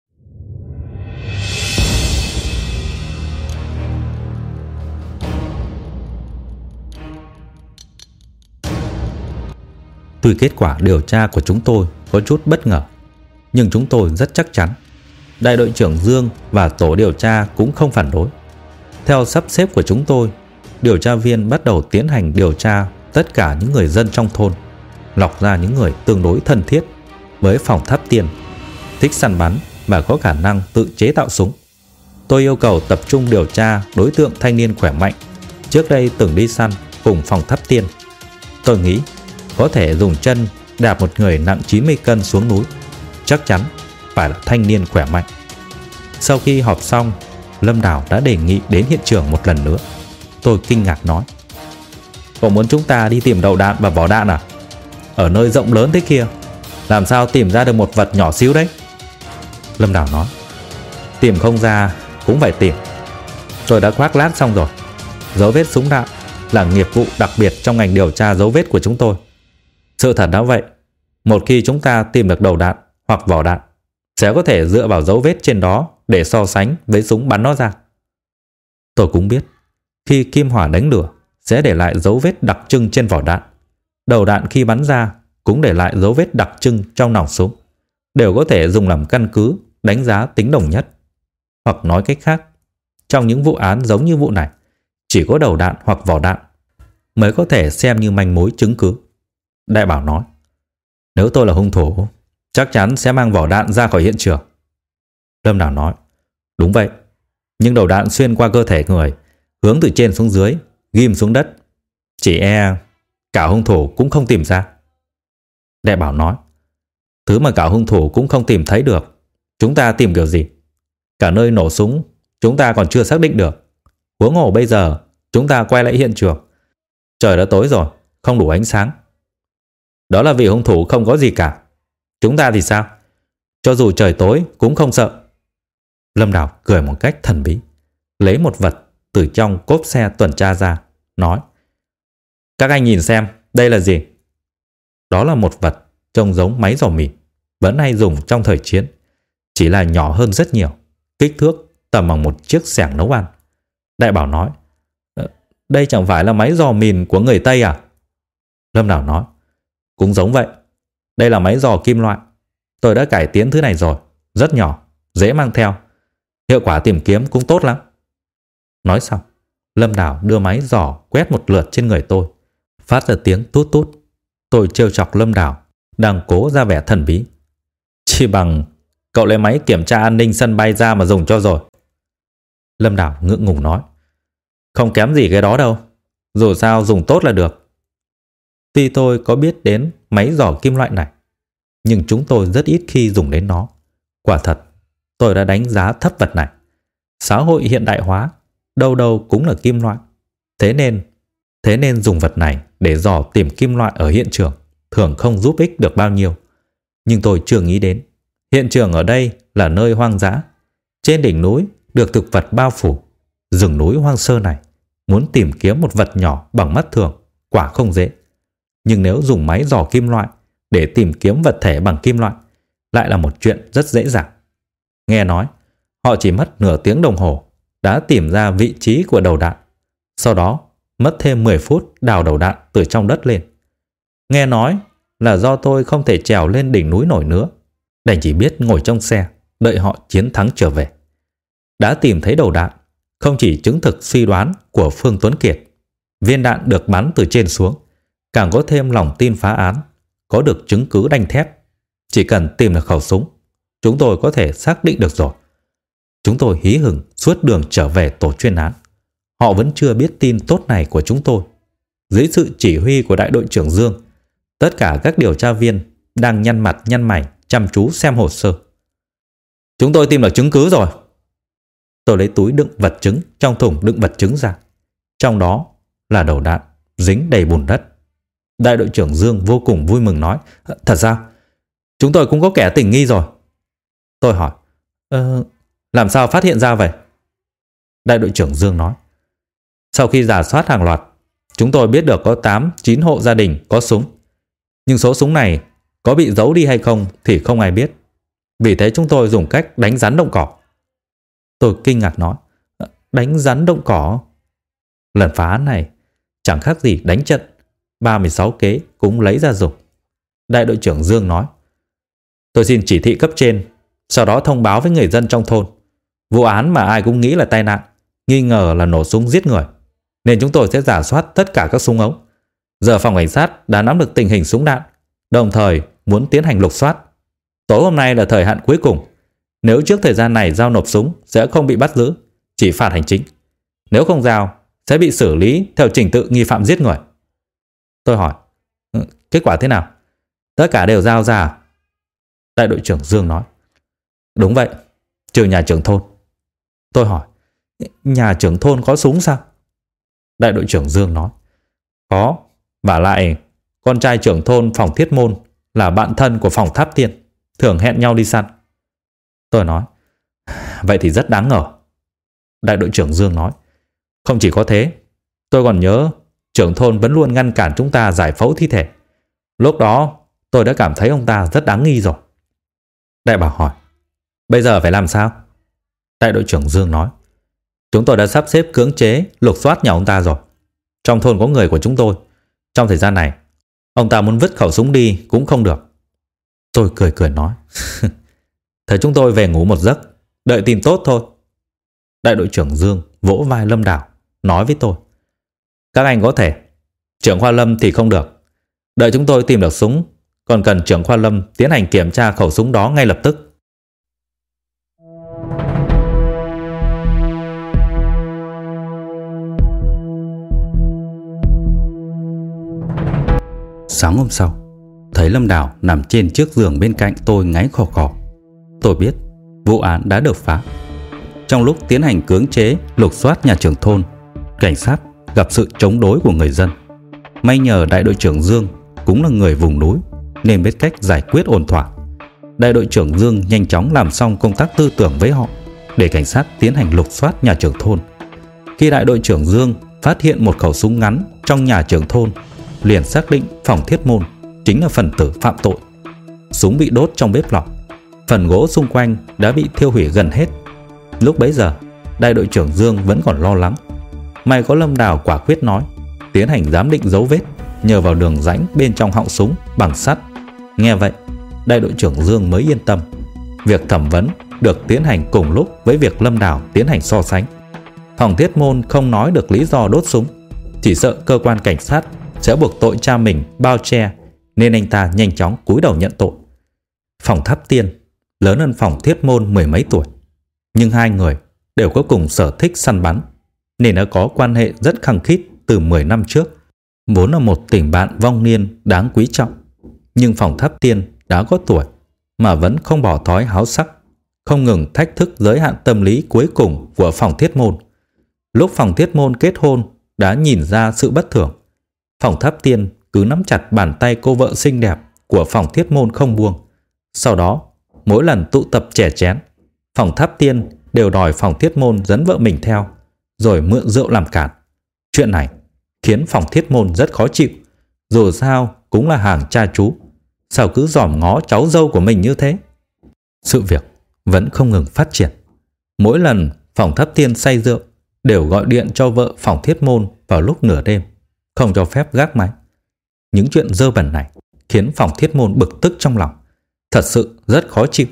S1: Tuy kết quả điều tra của chúng tôi có chút bất ngờ, nhưng chúng tôi rất chắc chắn. Đại đội trưởng Dương và tổ điều tra cũng không phản đối. Theo sắp xếp của chúng tôi, điều tra viên bắt đầu tiến hành điều tra tất cả những người dân trong thôn, lọc ra những người tương đối thân thiết với phòng Tháp Tiên, thích săn bắn và có khả năng tự chế tạo súng. Tôi yêu cầu tập trung điều tra đối tượng thanh niên khỏe mạnh trước đây từng đi săn cùng phòng Tháp Tiên. Tôi nghĩ có thể dùng chân đạp một người nặng chín mươi cân xuống núi, chắc chắn phải là thanh niên khỏe mạnh. Sau khi họp xong, Lâm Đào đã đề nghị đến hiện trường một lần nữa. Tôi kinh ngạc nói. Cậu muốn chúng ta đi tìm đầu đạn và vỏ đạn à? Ở nơi rộng lớn thế kia, Làm sao tìm ra được một vật nhỏ xíu đấy? Lâm Đào nói. Tìm không ra cũng phải tìm. Tôi đã khoác lác xong rồi. Dấu vết súng đạn là nghiệp vụ đặc biệt trong ngành điều tra dấu vết của chúng tôi. Sự thật đã vậy, một khi chúng ta tìm được đầu đạn hoặc vỏ đạn, sẽ có thể dựa vào dấu vết trên đó để so sánh với súng bắn nó ra. Tôi cũng biết, khi kim hỏa đánh lửa sẽ để lại dấu vết đặc trưng trên vỏ đạn. Đầu đạn khi bắn ra cũng để lại dấu vết đặc trưng trong nòng súng, đều có thể dùng làm căn cứ đánh giá tính đồng nhất. Hoặc nói cách khác, trong những vụ án giống như vụ này, chỉ có đầu đạn hoặc vỏ đạn mới có thể xem như manh mối chứng cứ. Đại Bảo nói. Nếu tôi là hung thủ, chắc chắn sẽ mang vỏ đạn ra khỏi hiện trường. Lâm Đào nói. Đúng vậy, nhưng đầu đạn xuyên qua cơ thể người, hướng từ trên xuống dưới, ghim xuống đất, chỉ e cả hung thủ cũng không tìm ra. Đại Bảo nói. Thứ mà cả hung thủ cũng không tìm thấy được, chúng ta tìm kiểu gì? Cả nơi nổ súng chúng ta còn chưa xác định được. Huống hồ bây giờ chúng ta quay lại hiện trường, trời đã tối rồi, không đủ ánh sáng. Đó là vì hung thủ không có gì cả. Chúng ta thì sao? Cho dù trời tối cũng không sợ. Lâm Đào cười một cách thần bí, lấy một vật từ trong cốp xe tuần tra ra, nói. Các anh nhìn xem, đây là gì? Đó là một vật trông giống máy dò mìn, vẫn hay dùng trong thời chiến, chỉ là nhỏ hơn rất nhiều, kích thước tầm bằng một chiếc xẻng nấu ăn. Đại Bảo nói. Đây chẳng phải là máy dò mìn của người Tây à? Lâm Đào nói. Cũng giống vậy. Đây là máy dò kim loại. Tôi đã cải tiến thứ này rồi, rất nhỏ, dễ mang theo, hiệu quả tìm kiếm cũng tốt lắm. Nói xong, Lâm Đào đưa máy dò quét một lượt trên người tôi, phát ra tiếng tút tút. Tôi trêu chọc Lâm Đào đang cố ra vẻ thần bí. Chỉ bằng cậu lấy máy kiểm tra an ninh sân bay ra mà dùng cho rồi. Lâm Đào ngượng ngùng nói. Không kém gì cái đó đâu, dù sao dùng tốt là được. Tuy tôi có biết đến máy dò kim loại này, nhưng chúng tôi rất ít khi dùng đến nó. Quả thật, tôi đã đánh giá thấp vật này. Xã hội hiện đại hóa, đâu đâu cũng là kim loại. Thế nên, thế nên dùng vật này để dò tìm kim loại ở hiện trường thường không giúp ích được bao nhiêu. Nhưng tôi chưa nghĩ đến, hiện trường ở đây là nơi hoang dã. Trên đỉnh núi được thực vật bao phủ, rừng núi hoang sơ này, muốn tìm kiếm một vật nhỏ bằng mắt thường quả không dễ. Nhưng nếu dùng máy dò kim loại để tìm kiếm vật thể bằng kim loại, lại là một chuyện rất dễ dàng. Nghe nói, họ chỉ mất nửa tiếng đồng hồ đã tìm ra vị trí của đầu đạn. Sau đó, mất thêm mười phút đào đầu đạn từ trong đất lên. Nghe nói là do tôi không thể trèo lên đỉnh núi nổi nữa, đành chỉ biết ngồi trong xe, đợi họ chiến thắng trở về. Đã tìm thấy đầu đạn, không chỉ chứng thực suy đoán của Phương Tuấn Kiệt, viên đạn được bắn từ trên xuống, càng có thêm lòng tin phá án, có được chứng cứ đanh thép. Chỉ cần tìm được khẩu súng, chúng tôi có thể xác định được rồi. Chúng tôi hí hửng suốt đường trở về tổ chuyên án. Họ vẫn chưa biết tin tốt này của chúng tôi. Dưới sự chỉ huy của đại đội trưởng Dương, tất cả các điều tra viên đang nhăn mặt nhăn mày chăm chú xem hồ sơ. Chúng tôi tìm được chứng cứ rồi. Tôi lấy túi đựng vật chứng trong thùng đựng vật chứng ra. Trong đó là đầu đạn dính đầy bùn đất. Đại đội trưởng Dương vô cùng vui mừng nói. Thật sao? Chúng tôi cũng có kẻ tình nghi rồi. Tôi hỏi. Ờ, làm sao phát hiện ra vậy? Đại đội trưởng Dương nói. Sau khi rà soát hàng loạt, chúng tôi biết được có tám chín hộ gia đình có súng. Nhưng số súng này có bị giấu đi hay không thì không ai biết. Vì thế chúng tôi dùng cách đánh rắn động cỏ. Tôi kinh ngạc nói. Đánh rắn động cỏ? Lần phá án này chẳng khác gì đánh trận, ba mươi sáu kế cũng lấy ra dùng. Đại đội trưởng Dương nói. Tôi xin chỉ thị cấp trên, sau đó thông báo với người dân trong thôn. Vụ án mà ai cũng nghĩ là tai nạn, nghi ngờ là nổ súng giết người, nên chúng tôi sẽ rà soát tất cả các súng ống. Giờ phòng cảnh sát đã nắm được tình hình súng đạn, đồng thời muốn tiến hành lục soát. Tối hôm nay là thời hạn cuối cùng. Nếu trước thời gian này giao nộp súng sẽ không bị bắt giữ, chỉ phạt hành chính. Nếu không giao sẽ bị xử lý theo trình tự nghi phạm giết người. Tôi hỏi. Kết quả thế nào? Tất cả đều giao ra. Đại đội trưởng Dương nói. Đúng vậy, trừ nhà trưởng thôn. Tôi hỏi. Nhà trưởng thôn có súng sao? Đại đội trưởng Dương nói. Có, vả lại con trai trưởng thôn Phòng Thiết Môn là bạn thân của phòng Tháp Tiên, thường hẹn nhau đi săn. Tôi nói, vậy thì rất đáng ngờ. Đại đội trưởng Dương nói, không chỉ có thế, tôi còn nhớ trưởng thôn vẫn luôn ngăn cản chúng ta giải phẫu thi thể. Lúc đó tôi đã cảm thấy ông ta rất đáng nghi rồi. Đại Bảo hỏi, bây giờ phải làm sao? Đại đội trưởng Dương nói, chúng tôi đã sắp xếp cưỡng chế lục soát nhà ông ta rồi. Trong thôn có người của chúng tôi. Trong thời gian này, ông ta muốn vứt khẩu súng đi cũng không được. Tôi cười cười nói, thế chúng tôi về ngủ một giấc, đợi tin tốt thôi. Đại đội trưởng Dương vỗ vai Lâm Đào, nói với tôi, các anh có thể, trưởng khoa Lâm thì không được. Đợi chúng tôi tìm được súng, còn cần trưởng khoa Lâm tiến hành kiểm tra khẩu súng đó ngay lập tức. Sáng hôm sau, thấy Lâm Đào nằm trên chiếc giường bên cạnh tôi ngáy khò khò. Tôi biết vụ án đã được phá. Trong lúc tiến hành cưỡng chế lục soát nhà trưởng thôn, cảnh sát gặp sự chống đối của người dân. May nhờ đại đội trưởng Dương cũng là người vùng núi nên biết cách giải quyết ổn thỏa. Đại đội trưởng Dương nhanh chóng làm xong công tác tư tưởng với họ để cảnh sát tiến hành lục soát nhà trưởng thôn. Khi đại đội trưởng Dương phát hiện một khẩu súng ngắn trong nhà trưởng thôn, liền xác định Phòng Thiết Môn chính là phần tử phạm tội. Súng bị đốt trong bếp lò, phần gỗ xung quanh đã bị thiêu hủy gần hết. Lúc bấy giờ, đại đội trưởng Dương vẫn còn lo lắng. May có Lâm Đào quả quyết nói tiến hành giám định dấu vết nhờ vào đường rãnh bên trong họng súng bằng sắt. Nghe vậy, đại đội trưởng Dương mới yên tâm. Việc thẩm vấn được tiến hành cùng lúc với việc Lâm Đào tiến hành so sánh. Phòng Thiết Môn không nói được lý do đốt súng, chỉ sợ cơ quan cảnh sát sẽ buộc tội cha mình bao che, nên anh ta nhanh chóng cúi đầu nhận tội. Phòng Tháp Tiên lớn hơn Phòng Thiết Môn mười mấy tuổi, nhưng hai người đều có cùng sở thích săn bắn, nên đã có quan hệ rất khăng khít từ mười năm trước, vốn là một tình bạn vong niên đáng quý trọng. Nhưng Phòng Tháp Tiên đã có tuổi mà vẫn không bỏ thói háo sắc, không ngừng thách thức giới hạn tâm lý cuối cùng của Phòng Thiết Môn. Lúc Phòng Thiết Môn kết hôn đã nhìn ra sự bất thường, Phòng Tháp Tiên cứ nắm chặt bàn tay cô vợ xinh đẹp của Phòng Thiết Môn không buông. Sau đó, mỗi lần tụ tập chè chén, Phòng Tháp Tiên đều đòi Phòng Thiết Môn dẫn vợ mình theo, rồi mượn rượu làm cản. Chuyện này khiến Phòng Thiết Môn rất khó chịu. Dù sao cũng là hàng cha chú, sao cứ dòm ngó cháu dâu của mình như thế? Sự việc vẫn không ngừng phát triển. Mỗi lần Phòng Tháp Tiên say rượu đều gọi điện cho vợ Phòng Thiết Môn vào lúc nửa đêm, không cho phép gác máy. Những chuyện dơ bẩn này khiến Phòng Thiết Môn bực tức trong lòng, thật sự rất khó chịu.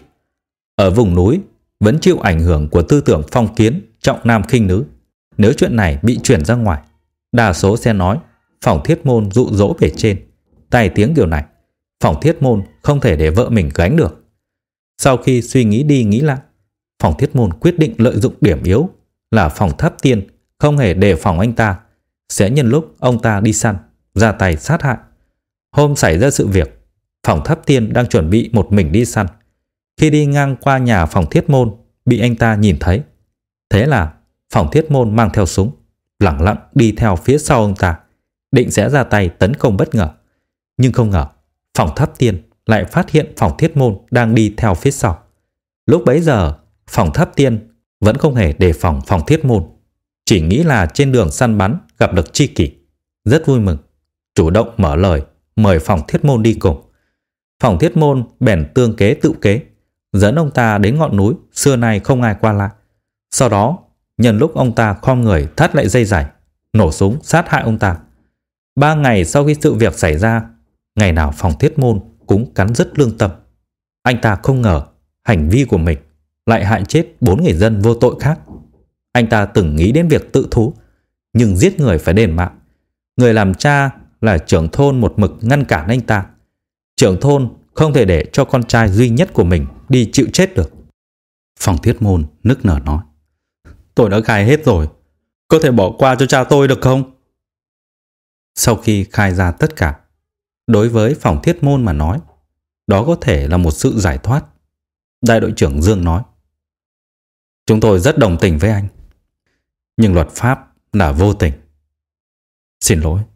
S1: Ở vùng núi vẫn chịu ảnh hưởng của tư tưởng phong kiến trọng nam khinh nữ. Nếu chuyện này bị truyền ra ngoài, đa số sẽ nói Phòng Thiết Môn dụ dỗ bề trên. Tai tiếng kiểu này, Phòng Thiết Môn không thể để vợ mình gánh được. Sau khi suy nghĩ đi nghĩ lại, Phòng Thiết Môn quyết định lợi dụng điểm yếu là Phòng Tháp Tiên không hề đề phòng anh ta, sẽ nhân lúc ông ta đi săn ra tay sát hại. Hôm xảy ra sự việc, Phòng Tháp Tiên đang chuẩn bị một mình đi săn. Khi đi ngang qua nhà Phòng Thiết Môn, bị anh ta nhìn thấy. Thế là Phòng Thiết Môn mang theo súng, lẳng lặng đi theo phía sau ông ta, định sẽ ra tay tấn công bất ngờ. Nhưng không ngờ Phòng Tháp Tiên lại phát hiện Phòng Thiết Môn đang đi theo phía sau. Lúc bấy giờ, Phòng Tháp Tiên vẫn không hề đề phòng Phòng Thiết Môn, chỉ nghĩ là trên đường săn bắn gặp được tri kỷ, rất vui mừng, chủ động mở lời mời Phòng Thiết Môn đi cùng. Phòng Thiết Môn bèn tương kế tự kế, dẫn ông ta đến ngọn núi xưa nay không ai qua lại. Sau đó, nhân lúc ông ta khom người thắt lại dây giày, nổ súng sát hại ông ta. Ba ngày sau khi sự việc xảy ra, ngày nào Phòng Thiết Môn cũng cắn rứt lương tâm. Anh ta không ngờ hành vi của mình lại hại chết bốn người dân vô tội khác. Anh ta từng nghĩ đến việc tự thú, nhưng giết người phải đền mạng. Người làm cha là trưởng thôn một mực ngăn cản anh ta. Trưởng thôn không thể để cho con trai duy nhất của mình đi chịu chết được. Phòng Thiết Môn nức nở nói, tôi đã khai hết rồi, có thể bỏ qua cho cha tôi được không? Sau khi khai ra tất cả, đối với Phòng Thiết Môn mà nói, đó có thể là một sự giải thoát. Đại đội trưởng Dương nói, chúng tôi rất đồng tình với anh, nhưng luật pháp là vô tình. Xin lỗi.